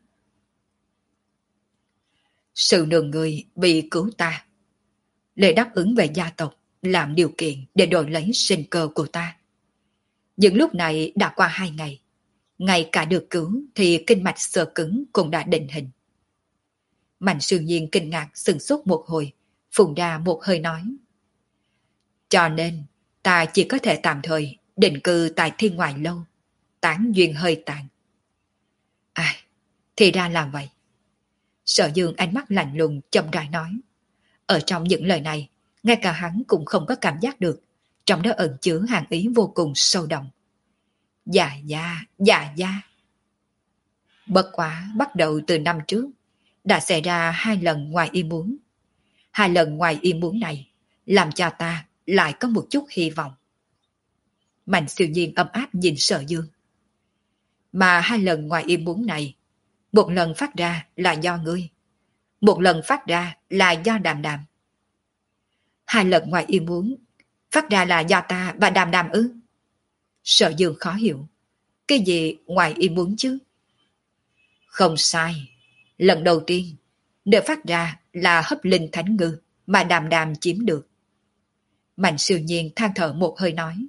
sự nương người bị cứu ta, để đáp ứng về gia tộc, làm điều kiện để đổi lấy sinh cơ của ta. Nhưng lúc này đã qua hai ngày, ngay cả được cứu thì kinh mạch sơ cứng cũng đã định hình. Mạnh Siêu Nhiên kinh ngạc sừng sốt một hồi, phun ra một hơi nói. Cho nên, ta chỉ có thể tạm thời định cư tại Thiên Ngoại Lâu, tán duyên hơi tàn. Ai, thì ra là vậy. Sở Dương ánh mắt lạnh lùng chậm rãi nói. Ở trong những lời này, ngay cả hắn cũng không có cảm giác được, trong đó ẩn chứa hàn ý vô cùng sâu đậm. Dạ dạ, dạ dạ. Bất quá bắt đầu từ năm trước, đã xảy ra hai lần ngoài ý muốn. Hai lần ngoài ý muốn này, làm cho ta lại có một chút hy vọng. Mạnh Siêu Nhiên ấm áp nhìn Sở Dương. Mà hai lần ngoài ý muốn này, một lần phát ra là do ngươi, một lần phát ra là do Đàm Đàm. Hai lần ngoài ý muốn, Phát ra là do ta và Đàm Đàm ư? Sở Dương khó hiểu. Cái gì ngoài ý muốn chứ? Không sai. Lần đầu tiên, nơi phát ra là hấp linh thánh ngư mà Đàm Đàm chiếm được. Mạnh Siêu Nhiên than thở một hơi nói.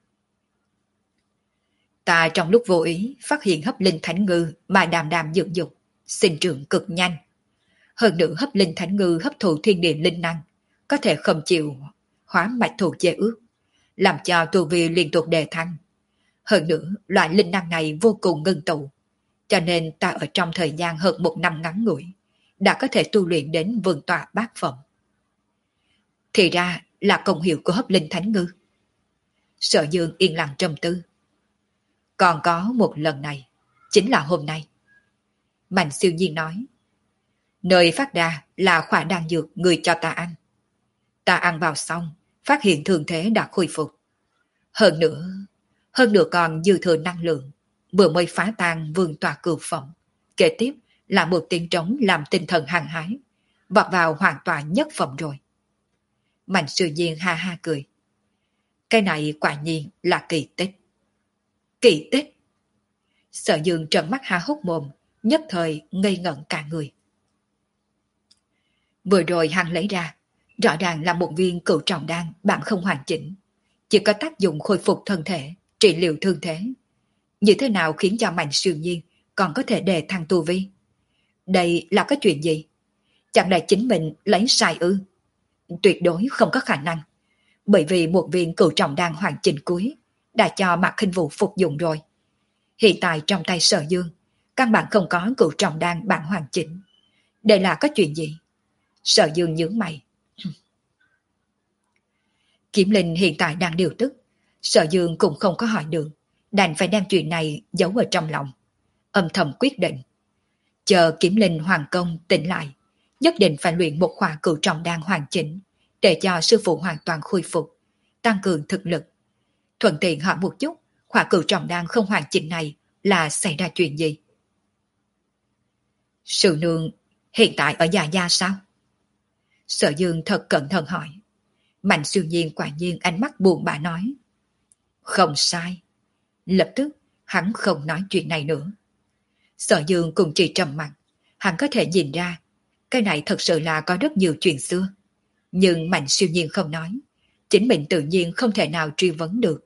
Ta trong lúc vô ý phát hiện hấp linh thánh ngư mà Đàm Đàm dưỡng dục, sinh trưởng cực nhanh. Hơn nữa hấp linh thánh ngư hấp thụ thiên địa linh năng, có thể không chịu hóa mạch thuộc chế ước, làm cho tu vi liên tục đề thăng. Hơn nữa, loại linh năng này vô cùng ngưng tụ, cho nên ta ở trong thời gian hơn một năm ngắn ngủi, đã có thể tu luyện đến vương tọa bát phẩm. Thì ra là công hiệu của hấp linh thánh ngư. Sở Dương yên lặng trầm tư. Còn có một lần này, chính là hôm nay. Mạnh Siêu Nhiên nói. Nơi phát ra là khỏa đan dược người cho ta ăn. Ta ăn vào xong, phát hiện thương thế đã khôi phục. Hơn nữa, hơn nữa còn dư thừa năng lượng, vừa mới phá tan vương tòa cửu phẩm. Kế tiếp là một tiếng trống làm tinh thần hăng hái, vọt vào hoàn toàn nhất phẩm rồi. Mạnh Siêu Nhiên ha ha cười. Cái này quả nhiên là kỳ tích. Kỳ tích. Sở Dương trợn mắt há hốc mồm, nhất thời ngây ngẩn cả người. Vừa rồi hắn lấy ra, rõ ràng là một viên cửu trọng đan bạn không hoàn chỉnh, chỉ có tác dụng khôi phục thân thể, trị liệu thương thế. Như thế nào khiến cho Mạnh Siêu Nhiên còn có thể đề thăng tu vi? Đây là cái chuyện gì? Chẳng lẽ chính mình lấy sai ư? Tuyệt đối không có khả năng, bởi vì một viên cửu trọng đan hoàn chỉnh cuối đã cho Mạc Khinh Vũ phục dụng rồi. Hiện tại trong tay Sở Dương, căn bản không có cửu trọng đan bản hoàn chỉnh. Đây là có chuyện gì? Sở Dương nhướng mày. Kiếm Linh hiện tại đang điều tức, Sở Dương cũng không có hỏi được, đành phải đem chuyện này giấu ở trong lòng. Âm thầm quyết định, chờ Kiếm Linh hoàng công tỉnh lại, nhất định phải luyện một khỏa cửu trọng đan hoàn chỉnh, để cho sư phụ hoàn toàn khôi phục, tăng cường thực lực. Thuận tiện hỏi một chút, khỏa cửu trọng đan không hoàn chỉnh này là xảy ra chuyện gì? Sư nương hiện tại ở Già Gia sao? Sở Dương thật cẩn thận hỏi. Mạnh Siêu Nhiên quả nhiên ánh mắt buồn bã nói. Không sai. Lập tức hắn không nói chuyện này nữa. Sở Dương cùng chỉ trầm mặt, hắn có thể nhìn ra cái này thật sự là có rất nhiều chuyện xưa. Nhưng Mạnh Siêu Nhiên không nói, chính mình tự nhiên không thể nào truy vấn được.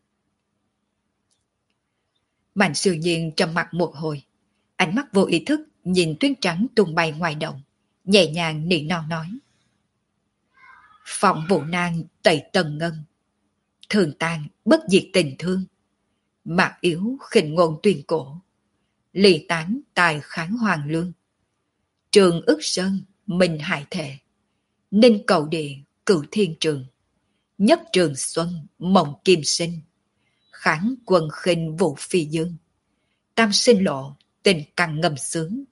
Mạnh Siêu Nhiên trầm mặt một hồi, ánh mắt vô ý thức nhìn tuyết trắng tung bay ngoài động, nhẹ nhàng nỉ non nói. Phòng vụ nan tẩy tần ngân, thường tàn bất diệt tình thương, mạc yếu khinh ngôn tuyên cổ, ly tán tài kháng hoàng lương, trường ức sơn minh hải thể, ninh cầu địa cửu thiên trường, nhất trường xuân mộng kim sinh, kháng quân khinh vũ phi dương, tam sinh lộ tình càng ngầm sướng.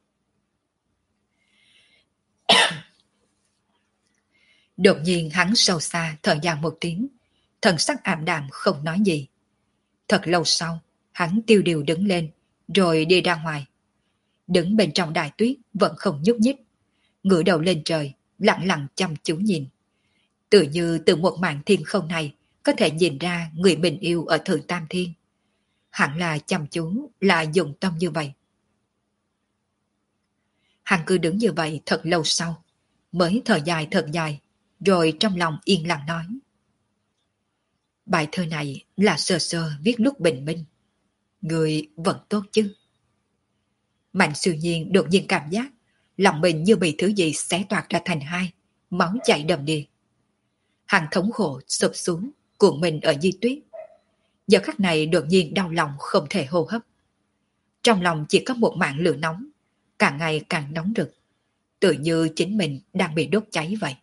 Đột nhiên hắn sâu xa thở dài một tiếng, thần sắc ảm đạm không nói gì. Thật lâu sau, hắn tiêu điều đứng lên, rồi đi ra ngoài. Đứng bên trong đại tuyết vẫn không nhúc nhích, ngửa đầu lên trời, lặng lặng chăm chú nhìn. Tự như từ một màn thiên không này có thể nhìn ra người mình yêu ở Thượng Tam Thiên. Hẳn là chăm chú, là dụng tâm như vậy. Hắn cứ đứng như vậy thật lâu sau, mới thở dài thật dài, rồi trong lòng yên lặng nói. Bài thơ này là sơ sơ viết lúc bình minh. Người vẫn tốt chứ? Mạnh Siêu Nhiên đột nhiên cảm giác lòng mình như bị thứ gì xé toạc ra thành hai, máu chảy đầm đìa. Hắn thống khổ sụp xuống, cuộn mình ở di tuyết. Giờ khắc này đột nhiên đau lòng không thể hô hấp. Trong lòng chỉ có một mảng lửa nóng, càng ngày càng nóng rực, tự như chính mình đang bị đốt cháy vậy.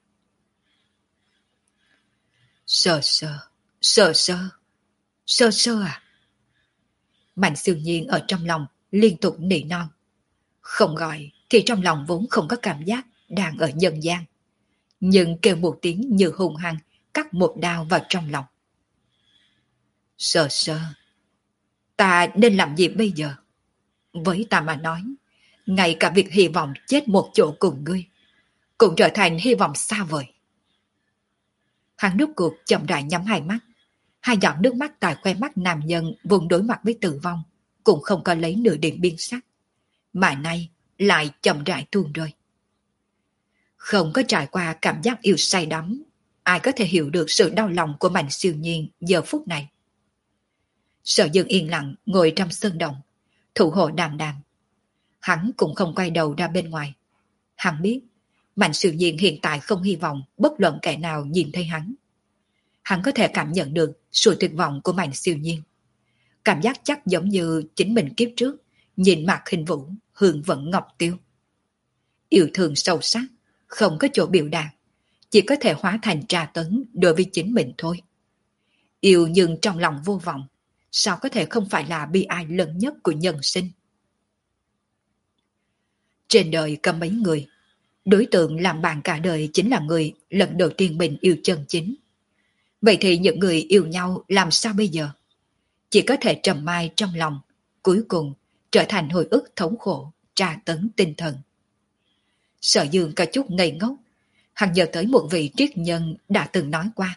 Sơ sơ, sơ sơ, sơ sơ à? Mạnh Siêu Nhiên ở trong lòng liên tục nỉ non. Không gọi thì trong lòng vốn không có cảm giác đang ở nhân gian. Nhưng kêu một tiếng như hung hăng cắt một đao vào trong lòng. Sơ sơ, ta nên làm gì bây giờ? Với ta mà nói, ngay cả việc hy vọng chết một chỗ cùng ngươi cũng trở thành hy vọng xa vời. Hắn rút cuộc chậm rãi nhắm hai mắt. Hai giọt nước mắt tại khoe mắt nam nhân vùng đối mặt với tử vong, cũng không có lấy nửa điểm biên sắc. Mà nay lại chậm rãi tuôn rơi. Không có trải qua cảm giác yêu say đắm, ai có thể hiểu được sự đau lòng của Mạnh Siêu Nhiên giờ phút này. Sở Dương yên lặng ngồi trong sân động, thủ hộ Đàm Đàm. Hắn cũng không quay đầu ra bên ngoài. Hắn biết, Mạnh Siêu Nhiên hiện tại không hy vọng bất luận kẻ nào nhìn thấy hắn. Hắn có thể cảm nhận được sự tuyệt vọng của Mạnh Siêu Nhiên. Cảm giác chắc giống như chính mình kiếp trước, nhìn Mạc Khinh Vũ, hương vẫn ngọc tiêu. Yêu thương sâu sắc, không có chỗ biểu đạt, chỉ có thể hóa thành tra tấn đối với chính mình thôi. Yêu nhưng trong lòng vô vọng, sao có thể không phải là bi ai lớn nhất của nhân sinh? Trên đời có mấy người, đối tượng làm bạn cả đời chính là người lần đầu tiên mình yêu chân chính. Vậy thì những người yêu nhau làm sao bây giờ? Chỉ có thể trầm mai trong lòng, cuối cùng trở thành hồi ức thống khổ, tra tấn tinh thần. Sở Dương có chút ngây ngốc, hắn nhớ tới một vị triết nhân đã từng nói qua.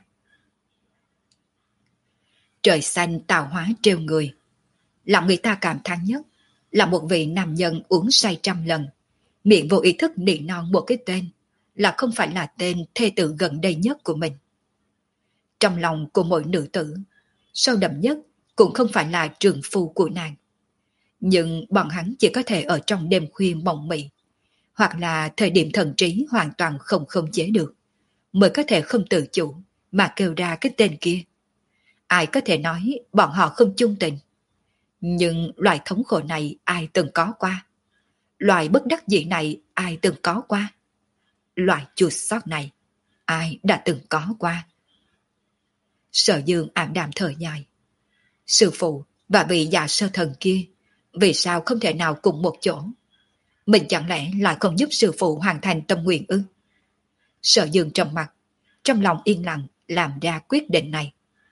Trời xanh tạo hóa trêu người, làm người ta cảm thán nhất là một vị nam nhân uống say trăm lần, miệng vô ý thức nỉ non một cái tên, là không phải là tên thê tử gần đây nhất của mình. Trong lòng của mỗi nữ tử, sâu đậm nhất cũng không phải là trường phu của nàng. Nhưng bọn hắn chỉ có thể ở trong đêm khuya mộng mị, hoặc là thời điểm thần trí hoàn toàn không khống chế được, mới có thể không tự chủ mà kêu ra cái tên kia. Ai có thể nói bọn họ không chung tình? Nhưng loại thống khổ này ai từng có qua? Loại bất đắc dĩ này ai từng có qua? Loại chua xót này ai đã từng có qua? Sở Dương ảm đạm thở dài. Sư phụ và vị già sơ thần kia vì sao không thể nào cùng một chỗ? Mình chẳng lẽ lại không giúp sư phụ hoàn thành tâm nguyện ư? Sở Dương trầm mặt, trong lòng yên lặng làm ra quyết định này.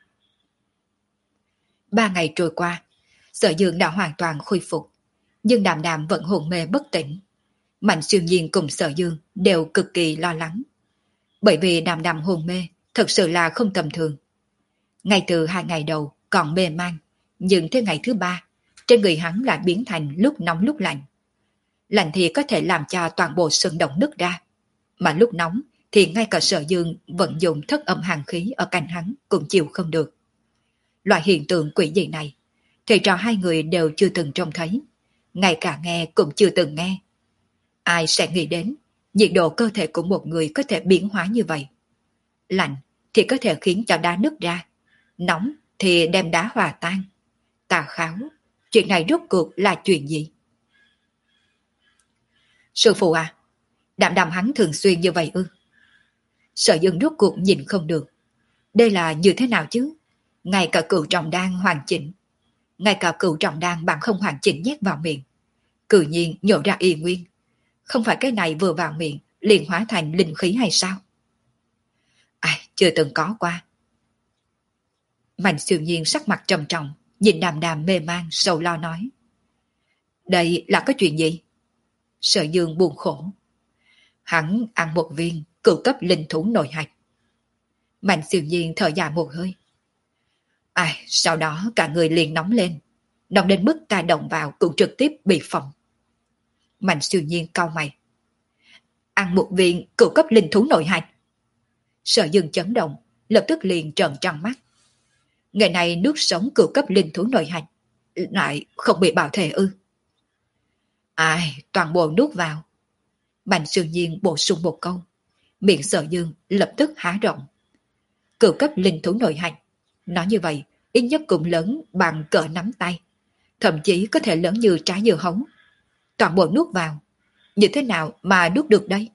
Ba ngày trôi qua, Sở Dương đã hoàn toàn khôi phục, nhưng Đàm Đàm vẫn hồn mê bất tỉnh. Mạnh Siêu Nhiên cùng Sở Dương đều cực kỳ lo lắng, bởi vì Đàm Đàm hồn mê thật sự là không tầm thường. Ngay từ hai ngày đầu còn mê man, nhưng tới ngày thứ ba, trên người hắn lại biến thành lúc nóng lúc lạnh. Lạnh thì có thể làm cho toàn bộ sân động nứt ra, mà lúc nóng thì ngay cả Sở Dương vận dụng thất âm hàn khí ở cạnh hắn cũng chịu không được. Loại hiện tượng quỷ dị này, thầy trò hai người đều chưa từng trông thấy, ngay cả nghe cũng chưa từng nghe. Ai sẽ nghĩ đến nhiệt độ cơ thể của một người có thể biến hóa như vậy? Lạnh thì có thể khiến cho đá nứt ra, nóng thì đem đá hòa tan. Tà kháo, chuyện này rốt cuộc là chuyện gì? Sư phụ à, Đàm Đàm hắn thường xuyên như vậy ư? Sở Dương rốt cuộc nhìn không được. Đây là như thế nào chứ? Ngay cả cựu trọng đan hoàn chỉnh, ngay cả cựu trọng đan bạn không hoàn chỉnh nhét vào miệng, cự nhiên nhổ ra y nguyên. Không phải cái này vừa vào miệng liền hóa thành linh khí hay sao? Ai, chưa từng có qua. Mạnh Siêu Nhiên sắc mặt trầm trọng, nhìn Đàm Đàm mê man sầu lo nói. Đây là cái chuyện gì? Sở Dương buồn khổ. Hắn ăn một viên cựu cấp linh thú nội hạch. Mạnh Siêu Nhiên thở dài một hơi. Ai, sau đó cả người liền nóng lên, nóng đến mức ta động vào cũng trực tiếp bị phỏng. Mạnh Siêu Nhiên cau mày. Ăn một viên cựu cấp linh thú nội hạch. Sở Dương chấn động, lập tức liền trợn tròn mắt. Ngày này nước sống cựu cấp linh thú nội hạch lại không bị bạo thể ư? Ai, toàn bộ nuốt vào. Mạnh Siêu Nhiên bổ sung một câu, miệng Sở Dương lập tức há rộng. Cựu cấp linh thú nội hạch, nói như vậy ít nhất cũng lớn bằng cỡ nắm tay, thậm chí có thể lớn như trái dưa hấu. Toàn bộ nuốt vào, như thế nào mà nuốt được đây?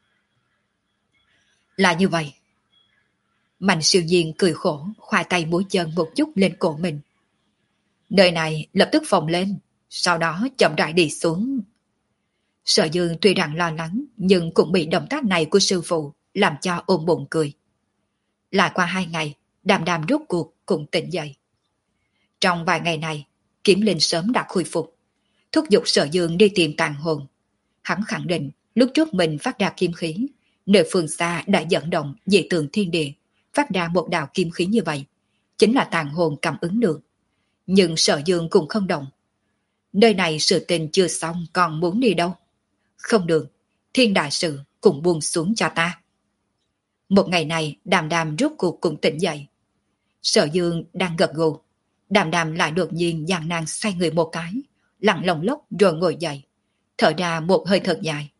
Là như vậy. Mạnh Siêu Nhiên cười khổ, khoai tay múa chân một chút lên cổ mình. Nơi này lập tức phồng lên, sau đó chậm rãi đi xuống. Sở Dương tuy rằng lo lắng, nhưng cũng bị động tác này của sư phụ làm cho ôm bụng cười. Lại qua hai ngày, Đàm Đàm rốt cuộc cũng tỉnh dậy. Trong vài ngày này, Kiếm Linh sớm đã khôi phục, thúc giục Sở Dương đi tìm tàn hồn. Hắn khẳng định lúc trước mình phát ra kim khí, nơi phương xa đã dẫn động dị tượng thiên địa, phát ra một đạo kim khí như vậy, chính là tàn hồn cảm ứng được. Nhưng Sở Dương cũng không động. Nơi này sự tình chưa xong còn muốn đi đâu? Không được, thiên đại sự cũng buông xuống cho ta. Một ngày này Đàm Đàm rốt cuộc cũng tỉnh dậy. Sở Dương đang gật gù, Đàm Đàm lại đột nhiên gian nan xoay người một cái, lặng lồng lốc rồi ngồi dậy, thở ra một hơi thật dài.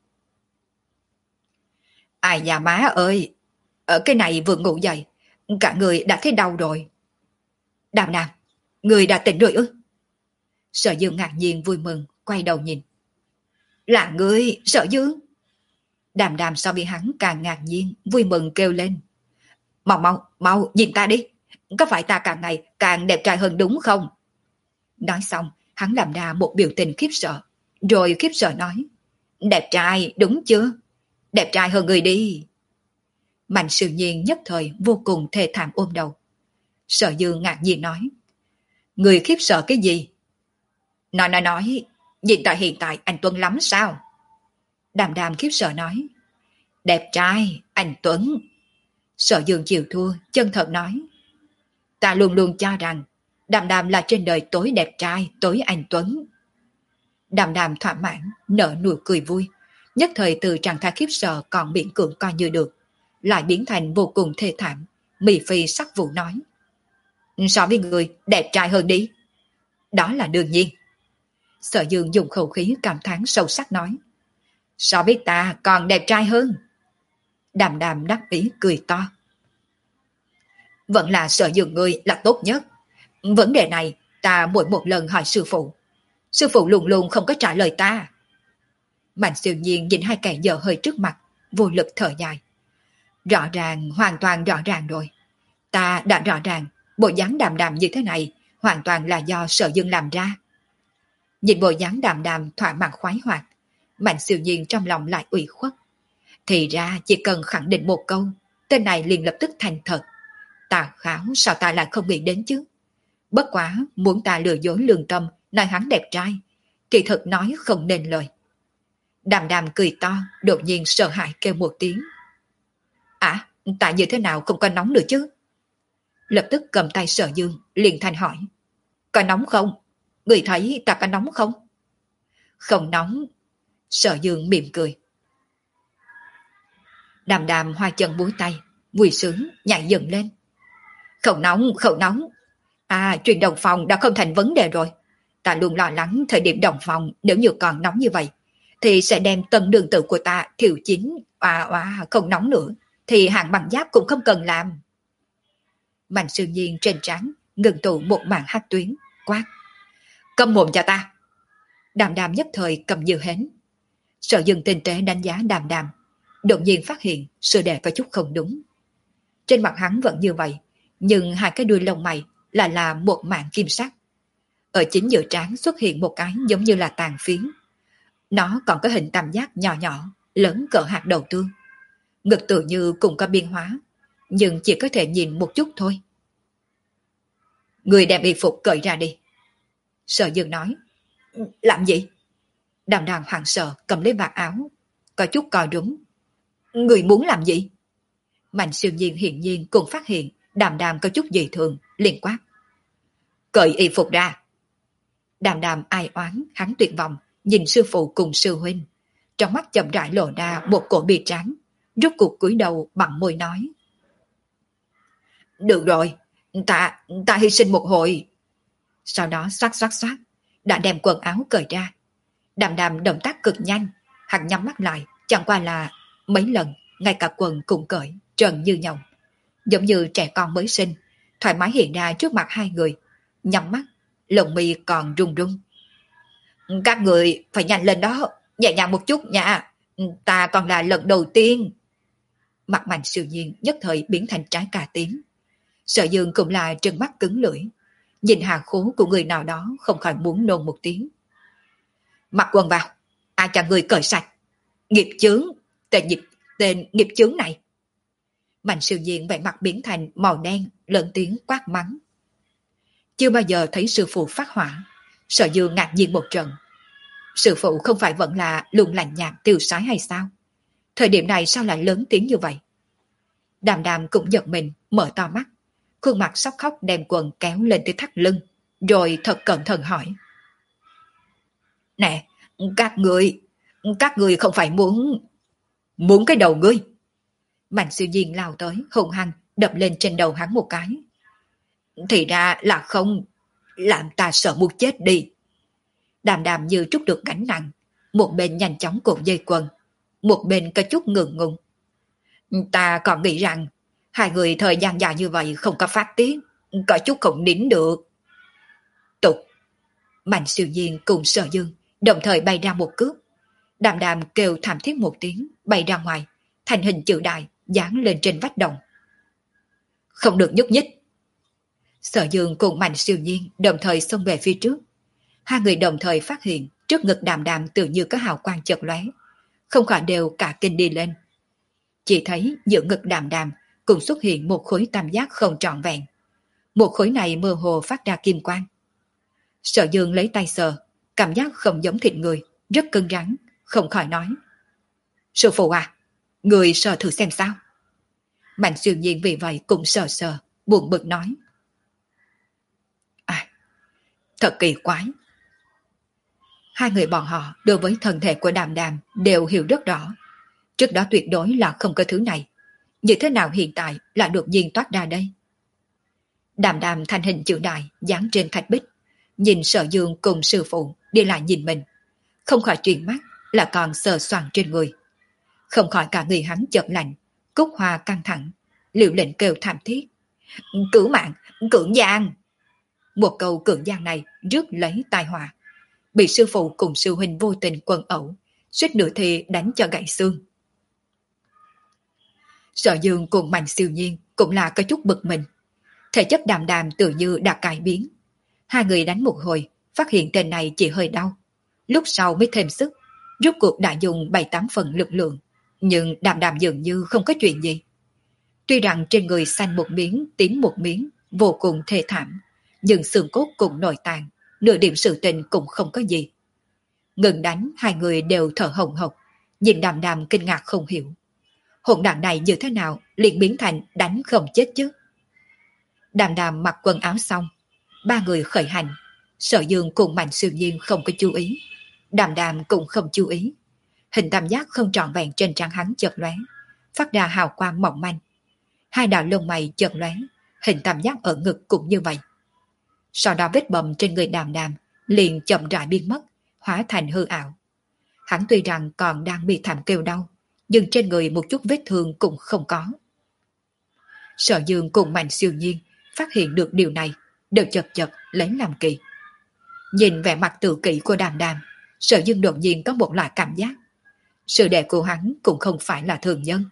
Ai nhà má ơi, ở cái này vừa ngủ dậy, cả người đã thấy đau rồi. Đàm Đàm, người đã tỉnh rồi ư? Sở Dương ngạc nhiên vui mừng, quay đầu nhìn. Là ngươi, Sở Dương. Đàm Đàm so với hắn càng ngạc nhiên, vui mừng kêu lên. Mau mau, mau, nhìn ta đi. Có phải ta càng ngày càng đẹp trai hơn đúng không? Nói xong, hắn làm ra một biểu tình khiếp sợ, rồi khiếp sợ nói. Đẹp trai, đúng chưa? Đẹp trai hơn người đi. Mạnh Siêu Nhiên nhất thời vô cùng thê thảm ôm đầu. Sở Dương ngạc nhiên nói. Người khiếp sợ cái gì? Nói nói nói, nhìn tại hiện tại anh Tuấn lắm sao? Đàm Đàm khiếp sợ nói. Đẹp trai, anh Tuấn. Sở Dương chịu thua, chân thật nói. Ta luôn luôn cho rằng Đàm Đàm là trên đời tối đẹp trai, tối anh Tuấn. Đàm Đàm thỏa mãn, nở nụ cười vui. Nhất thời từ trạng thái khiếp sợ còn miễn cưỡng coi như được, lại biến thành vô cùng thê thảm. Mị Phi sắc vụ nói. So với người đẹp trai hơn đi. Đó là đương nhiên. Sở Dương dùng khẩu khí cảm thán sâu sắc nói. So với ta còn đẹp trai hơn. Đàm Đàm đắc ý cười to. Vẫn là Sở Dương ngươi là tốt nhất. Vấn đề này ta mỗi một lần hỏi sư phụ, sư phụ luôn luôn không có trả lời ta. Mạnh Siêu Nhiên nhìn hai kẻ dở hơi trước mặt, vô lực thở dài. Rõ ràng, hoàn toàn rõ ràng rồi. Ta đã rõ ràng, bộ dáng Đàm Đàm như thế này hoàn toàn là do Sở Dương làm ra. Nhìn bộ dáng Đàm Đàm thỏa mãn khoái hoạt, Mạnh Siêu Nhiên trong lòng lại ủy khuất. Thì ra chỉ cần khẳng định một câu, tên này liền lập tức thành thật. Tà kháo sao ta lại không nghĩ đến chứ? Bất quá muốn ta lừa dối lương tâm, nói hắn đẹp trai, kỳ thực nói không nên lời. Đàm Đàm cười to, đột nhiên sợ hãi kêu một tiếng. À, tại như thế nào không có nóng nữa chứ? Lập tức cầm tay Sở Dương, liền thanh hỏi. Có nóng không? Người thấy ta có nóng không? Không nóng. Sở Dương mỉm cười. Đàm Đàm hoa chân múa tay, vui sướng, nhảy dựng lên. Không nóng, không nóng. À, chuyện đồng phòng đã không thành vấn đề rồi. Ta luôn lo lắng thời điểm đồng phòng nếu như còn nóng như vậy, thì sẽ đem tân đường tử của ta thiêu chín. À, à, không nóng nữa, thì hạng bằng giáp cũng không cần làm. Mạnh Siêu Nhiên trên trán ngừng tụ một màn hắc tuyến, quát. Câm mồm cho ta. Đàm Đàm nhất thời cầm dư hến. Sở Dương tinh tế đánh giá Đàm Đàm, đột nhiên phát hiện sự đề có chút không đúng. Trên mặt hắn vẫn như vậy, nhưng hai cái đuôi lông mày là là một mảng kim sắc. Ở chính giữa trán xuất hiện một cái giống như là tàn phiến. Nó còn có hình tam giác nhỏ nhỏ, lớn cỡ hạt đậu tương. Ngực tự như cũng có biến hóa, nhưng chỉ có thể nhìn một chút thôi. Người đem y phục cởi ra đi. Sở Dương nói. Làm gì? Đàm Đàm hoảng sợ cầm lấy vạt áo, có chút co rúm. Người muốn làm gì? Mạnh Siêu Nhiên hiển nhiên cũng phát hiện Đàm Đàm có chút dị thường, liền quát. Cởi y phục ra. Đàm Đàm ai oán, hắn tuyệt vọng, nhìn sư phụ cùng sư huynh. Trong mắt chậm rãi lộ ra một cổ bi tráng, rút cuộc cúi đầu bằng môi nói. Được rồi, ta, ta hy sinh một hồi. Sau đó xoát xoát xoát, đã đem quần áo cởi ra. Đàm Đàm động tác cực nhanh, hắn nhắm mắt lại, chẳng qua là mấy lần, ngay cả quần cũng cởi, trần như nhộng. Giống như trẻ con mới sinh, thoải mái hiện ra trước mặt hai người, nhắm mắt, lồng mi còn run run. Các người phải nhanh lên đó, nhẹ nhàng một chút nha, ta còn là lần đầu tiên. Mặt Mạnh Siêu Nhiên nhất thời biến thành trái cà tím. Sở Dương cũng là trừng mắt cứng lưỡi, nhìn hà khố của người nào đó không khỏi muốn nôn một tiếng. Mặc quần vào, ai cho người cởi sạch. Nghiệp chướng, tên nghiệp, tên nghiệp chướng này. Mạnh Siêu Nhiên vẻ mặt biến thành màu đen, lớn tiếng quát mắng. Chưa bao giờ thấy sư phụ phát hỏa, Sở Dương ngạc nhiên một trận. Sư phụ không phải vẫn là luôn lạnh nhạt tiêu sái hay sao? Thời điểm này sao lại lớn tiếng như vậy? Đàm đàm cũng giật mình, mở to mắt. Khuôn mặt sắp khóc đem quần kéo lên tới thắt lưng, rồi thật cẩn thận hỏi. Nè, các người, các người không phải muốn... Muốn cái đầu ngươi. Mạnh siêu nhiên lao tới, hung hăng, đập lên trên đầu hắn một cái. Thì ra là không, làm ta sợ muốn chết đi. Đàm đàm như trút được gánh nặng, một bên nhanh chóng cuộn dây quần, một bên có chút ngượng ngùng. Ta còn nghĩ rằng, hai người thời gian dài như vậy không có phát tiếng, có chút không nín được. Tục, Mạnh siêu nhiên cùng Sở Dương đồng thời bay ra một cước. Đàm đàm kêu thảm thiết một tiếng, bay ra ngoài, thành hình chữ đại, dán lên trên vách đồng. Không được nhúc nhích. Sở Dương cùng Mạnh siêu nhiên đồng thời xông về phía trước. Hai người đồng thời phát hiện trước ngực đàm đàm tự như có hào quang chợt lóe, không khỏi đều cả kinh đi lên. Chỉ thấy giữa ngực đàm đàm cũng xuất hiện một khối tam giác không trọn vẹn. Một khối này mơ hồ phát ra kim quang. Sở Dương lấy tay sờ, cảm giác không giống thịt người, rất cứng rắn, không khỏi nói. Sư phụ à, người sờ thử xem sao. Mạnh siêu nhiên vì vậy cũng sờ sờ, buồn bực nói. À, thật kỳ quái. Hai người bọn họ đối với thân thể của đàm đàm đều hiểu rất rõ. Trước đó tuyệt đối là không có thứ này. Như thế nào hiện tại lại được nhiên toát ra đây? Đàm đàm thành hình chữ đại dán trên thạch bích, nhìn Sở Dương cùng sư phụ đi lại nhìn mình, không khỏi chuyển mắt là còn sờ soạng trên người. Không khỏi cả người hắn chợt lạnh, cúc hoa căng thẳng, liều lệnh kêu thảm thiết. Cửu mạng, cưỡng gian. Một câu cưỡng gian này rước lấy tai họa, bị sư phụ cùng sư huynh vô tình quần ẩu, suýt nữa thì đánh cho gãy xương. Sở Dương cùng Mạnh siêu nhiên cũng là có chút bực mình. Thể chất đàm đàm tự như đã cải biến. Hai người đánh một hồi, phát hiện tên này chỉ hơi đau. Lúc sau mới thêm sức, rút cuộc đã dùng bảy tám phần lực lượng. Nhưng đàm đàm dường như không có chuyện gì. Tuy rằng trên người xanh một miếng, tím một miếng, vô cùng thê thảm, nhưng xương cốt cũng nội tàn, nửa điểm sự tình cũng không có gì. Ngừng đánh, hai người đều thở hồng hộc, nhìn đàm đàm kinh ngạc không hiểu. Hỗn đản này như thế nào liền biến thành đánh không chết chứ? Đàm đàm mặc quần áo xong, ba người khởi hành. Sở Dương cùng Mạnh siêu nhiên không có chú ý, đàm đàm cũng không chú ý. Hình tam giác không trọn vẹn trên trán hắn chợt lóe, phát ra hào quang mỏng manh. Hai đạo lông mày chợt lóe, hình tam giác ở ngực cũng như vậy. Sau đó vết bầm trên người đàm đàm liền chậm rãi biến mất, hóa thành hư ảo. Hắn tuy rằng còn đang bị thảm kêu đau, nhưng trên người một chút vết thương cũng không có. Sở Dương cùng Mạnh siêu nhiên phát hiện được điều này, đều chật chật lấy làm kỳ. Nhìn vẻ mặt tự kỷ của đàm đàm, Sở Dương đột nhiên có một loại cảm giác. Sự đẹp của hắn cũng không phải là thường nhân.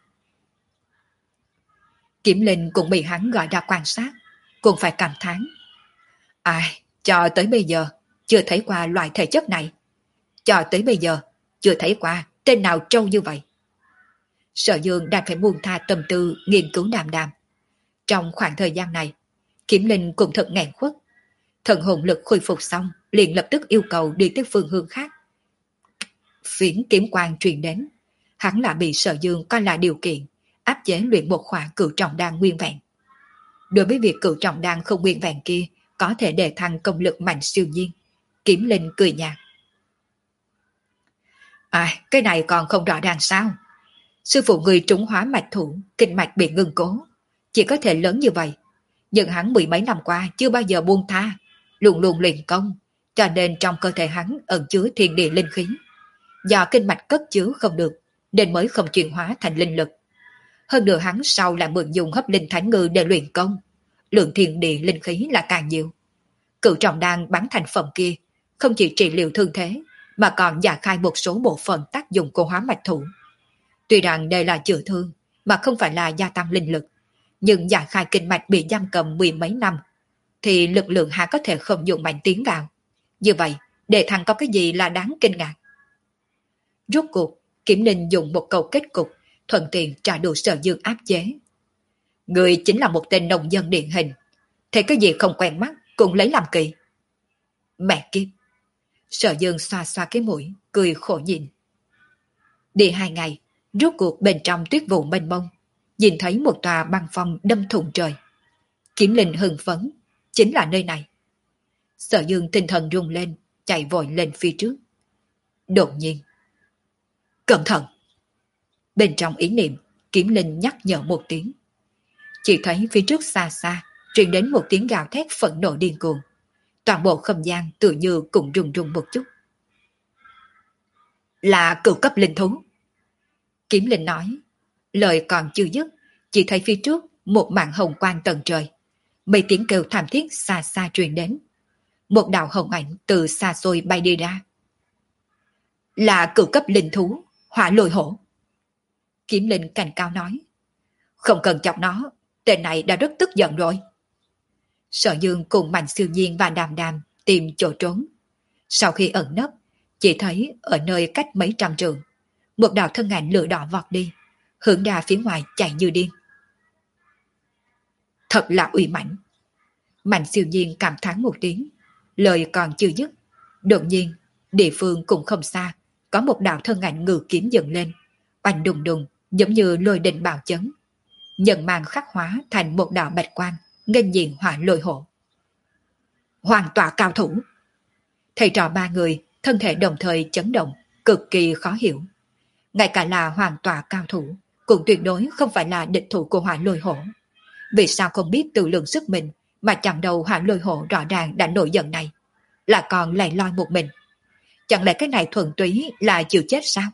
Kiểm Linh cũng bị hắn gọi ra quan sát, cũng phải cảm thán. Ai, cho tới bây giờ, chưa thấy qua loại thể chất này. Cho tới bây giờ, chưa thấy qua tên nào trâu như vậy. Sở Dương đang phải buông tha tâm tư nghiên cứu đàm đàm. Trong khoảng thời gian này, Kiểm Linh cũng thật nghẹn khuất. Thần hồn lực khôi phục xong, liền lập tức yêu cầu đi tới phương hướng khác. Phiến kiếm quang truyền đến, hắn lại bị Sở Dương coi là điều kiện, áp chế luyện một khỏa cửu trọng đan nguyên vẹn. Đối với việc cửu trọng đan không nguyên vẹn kia có thể đề thăng công lực Mạnh siêu nhiên, Kiểm Linh cười nhạt. À, cái này còn không rõ ràng sao? Sư phụ người trúng hóa mạch thủ, kinh mạch bị ngưng cố, chỉ có thể lớn như vậy. Nhưng hắn mười mấy năm qua chưa bao giờ buông tha, luôn luôn luyện công, cho nên trong cơ thể hắn ẩn chứa thiên địa linh khí. Do kinh mạch cất chứa không được, nên mới không chuyển hóa thành linh lực. Hơn nữa hắn sau lại mượn dùng hấp linh thánh ngư để luyện công, lượng thiên địa linh khí là càng nhiều. Cửu trọng đan bán thành phẩm kia, không chỉ trị liệu thương thế, mà còn giải khai một số bộ phận tác dụng của hóa mạch thủ. Tuy rằng đây là chữa thương, mà không phải là gia tăng linh lực, nhưng giải khai kinh mạch bị giam cầm mười mấy năm, thì lực lượng hạ có thể không dùng mạnh tiến vào. Như vậy, để thằng có cái gì là đáng kinh ngạc? Rốt cuộc, Kiểm Ninh dùng một câu kết cục, thuận tiện trả đủ Sở Dương áp chế. Người chính là một tên nông dân điển hình, thấy cái gì không quen mắt cũng lấy làm kỳ. Mẹ kiếp! Sở Dương xoa xoa cái mũi, cười khổ nhìn. Đi hai ngày, rốt cuộc bên trong tuyết vụ mênh mông, nhìn thấy một tòa băng phong đâm thủng trời. Kiếm linh hưng phấn, chính là nơi này. Sở Dương tinh thần rung lên, chạy vội lên phía trước. Đột nhiên, cẩn thận! Bên trong ý niệm, kiếm linh nhắc nhở một tiếng. Chỉ thấy phía trước xa xa, truyền đến một tiếng gào thét phẫn nộ điên cuồng. Toàn bộ không gian tự như cũng rung rung một chút. Là cửu cấp linh thú. Kiếm linh nói, lời còn chưa dứt, chỉ thấy phía trước một mảng hồng quang tận trời. Mấy tiếng kêu thảm thiết xa xa truyền đến. Một đạo hồng ảnh từ xa xôi bay đi ra. Là cửu cấp linh thú, hỏa lôi hổ. Kiếm linh cảnh cao nói, không cần chọc nó, tên này đã rất tức giận rồi. Sở Dương cùng Mạnh Siêu Nhiên và Đàm Đàm tìm chỗ trốn. Sau khi ẩn nấp, chỉ thấy ở nơi cách mấy trăm trường, một đạo thân ảnh lửa đỏ vọt đi, hướng ra phía ngoài chạy như điên. Thật là uy mãnh. Mạnh Siêu Nhiên cảm thán một tiếng, lời còn chưa dứt, đột nhiên địa phương cũng không xa, có một đạo thân ảnh ngự kiếm dựng lên, oanh đùng đùng giống như lôi đình bạo chấn, nhận màn khắc hóa thành một đạo bạch quang nghênh diện hỏa lôi hổ. Hoàn tỏa cao thủ. Thầy trò ba người thân thể đồng thời chấn động, cực kỳ khó hiểu. Ngay cả là hoàn tỏa cao thủ cũng tuyệt đối không phải là địch thủ của hỏa lôi hổ. Vì sao không biết tự lượng sức mình mà chặn đầu hỏa lôi hổ rõ ràng đã nổi giận này, là còn lầy loi một mình? Chẳng lẽ cái này thuần túy là chịu chết sao?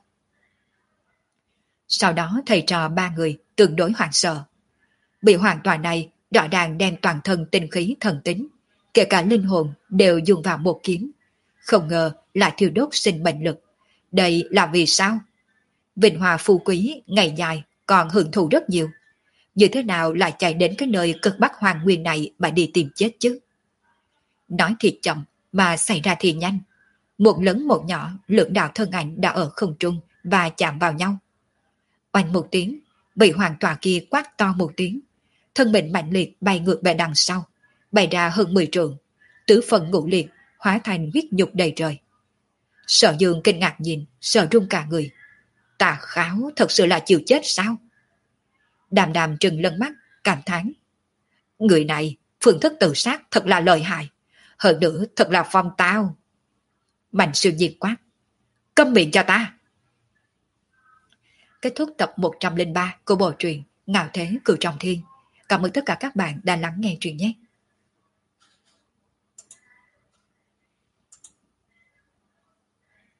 Sau đó thầy trò ba người tương đối hoảng sợ. Bị hoàn toàn này rõ ràng đem toàn thân tinh khí thần tính, kể cả linh hồn đều dùng vào một kiếm. Không ngờ lại thiêu đốt sinh mệnh lực. Đây là vì sao? Vinh hoa phú quý ngày dài còn hưởng thụ rất nhiều. Như thế nào lại chạy đến cái nơi cực bắc hoàng nguyên này mà đi tìm chết chứ? Nói thì chậm mà xảy ra thì nhanh. Một lớn một nhỏ, lưỡng đạo thân ảnh đã ở không trung và chạm vào nhau. Oanh một tiếng, bị hoàng tòa kia quát to một tiếng. Thân mình mạnh liệt bay ngược về đằng sau, bay ra hơn mười trượng, tứ phần ngũ liệt, hóa thành huyết nhục đầy trời. Sở Dương kinh ngạc nhìn, sợ run cả người. Tà Kháo thật sự là chịu chết sao? Đàm Đàm trừng lân mắt, cảm thán. Người này, phương thức tự sát thật là lợi hại. Hơn nữa thật là phong tao. Mạnh Siêu Nhiên quát. Câm miệng cho ta. Kết thúc tập một trăm lẻ ba của bộ truyện Ngạo Thế Cửu Trọng Thiên. Cảm ơn tất cả các bạn đã lắng nghe truyện nhé.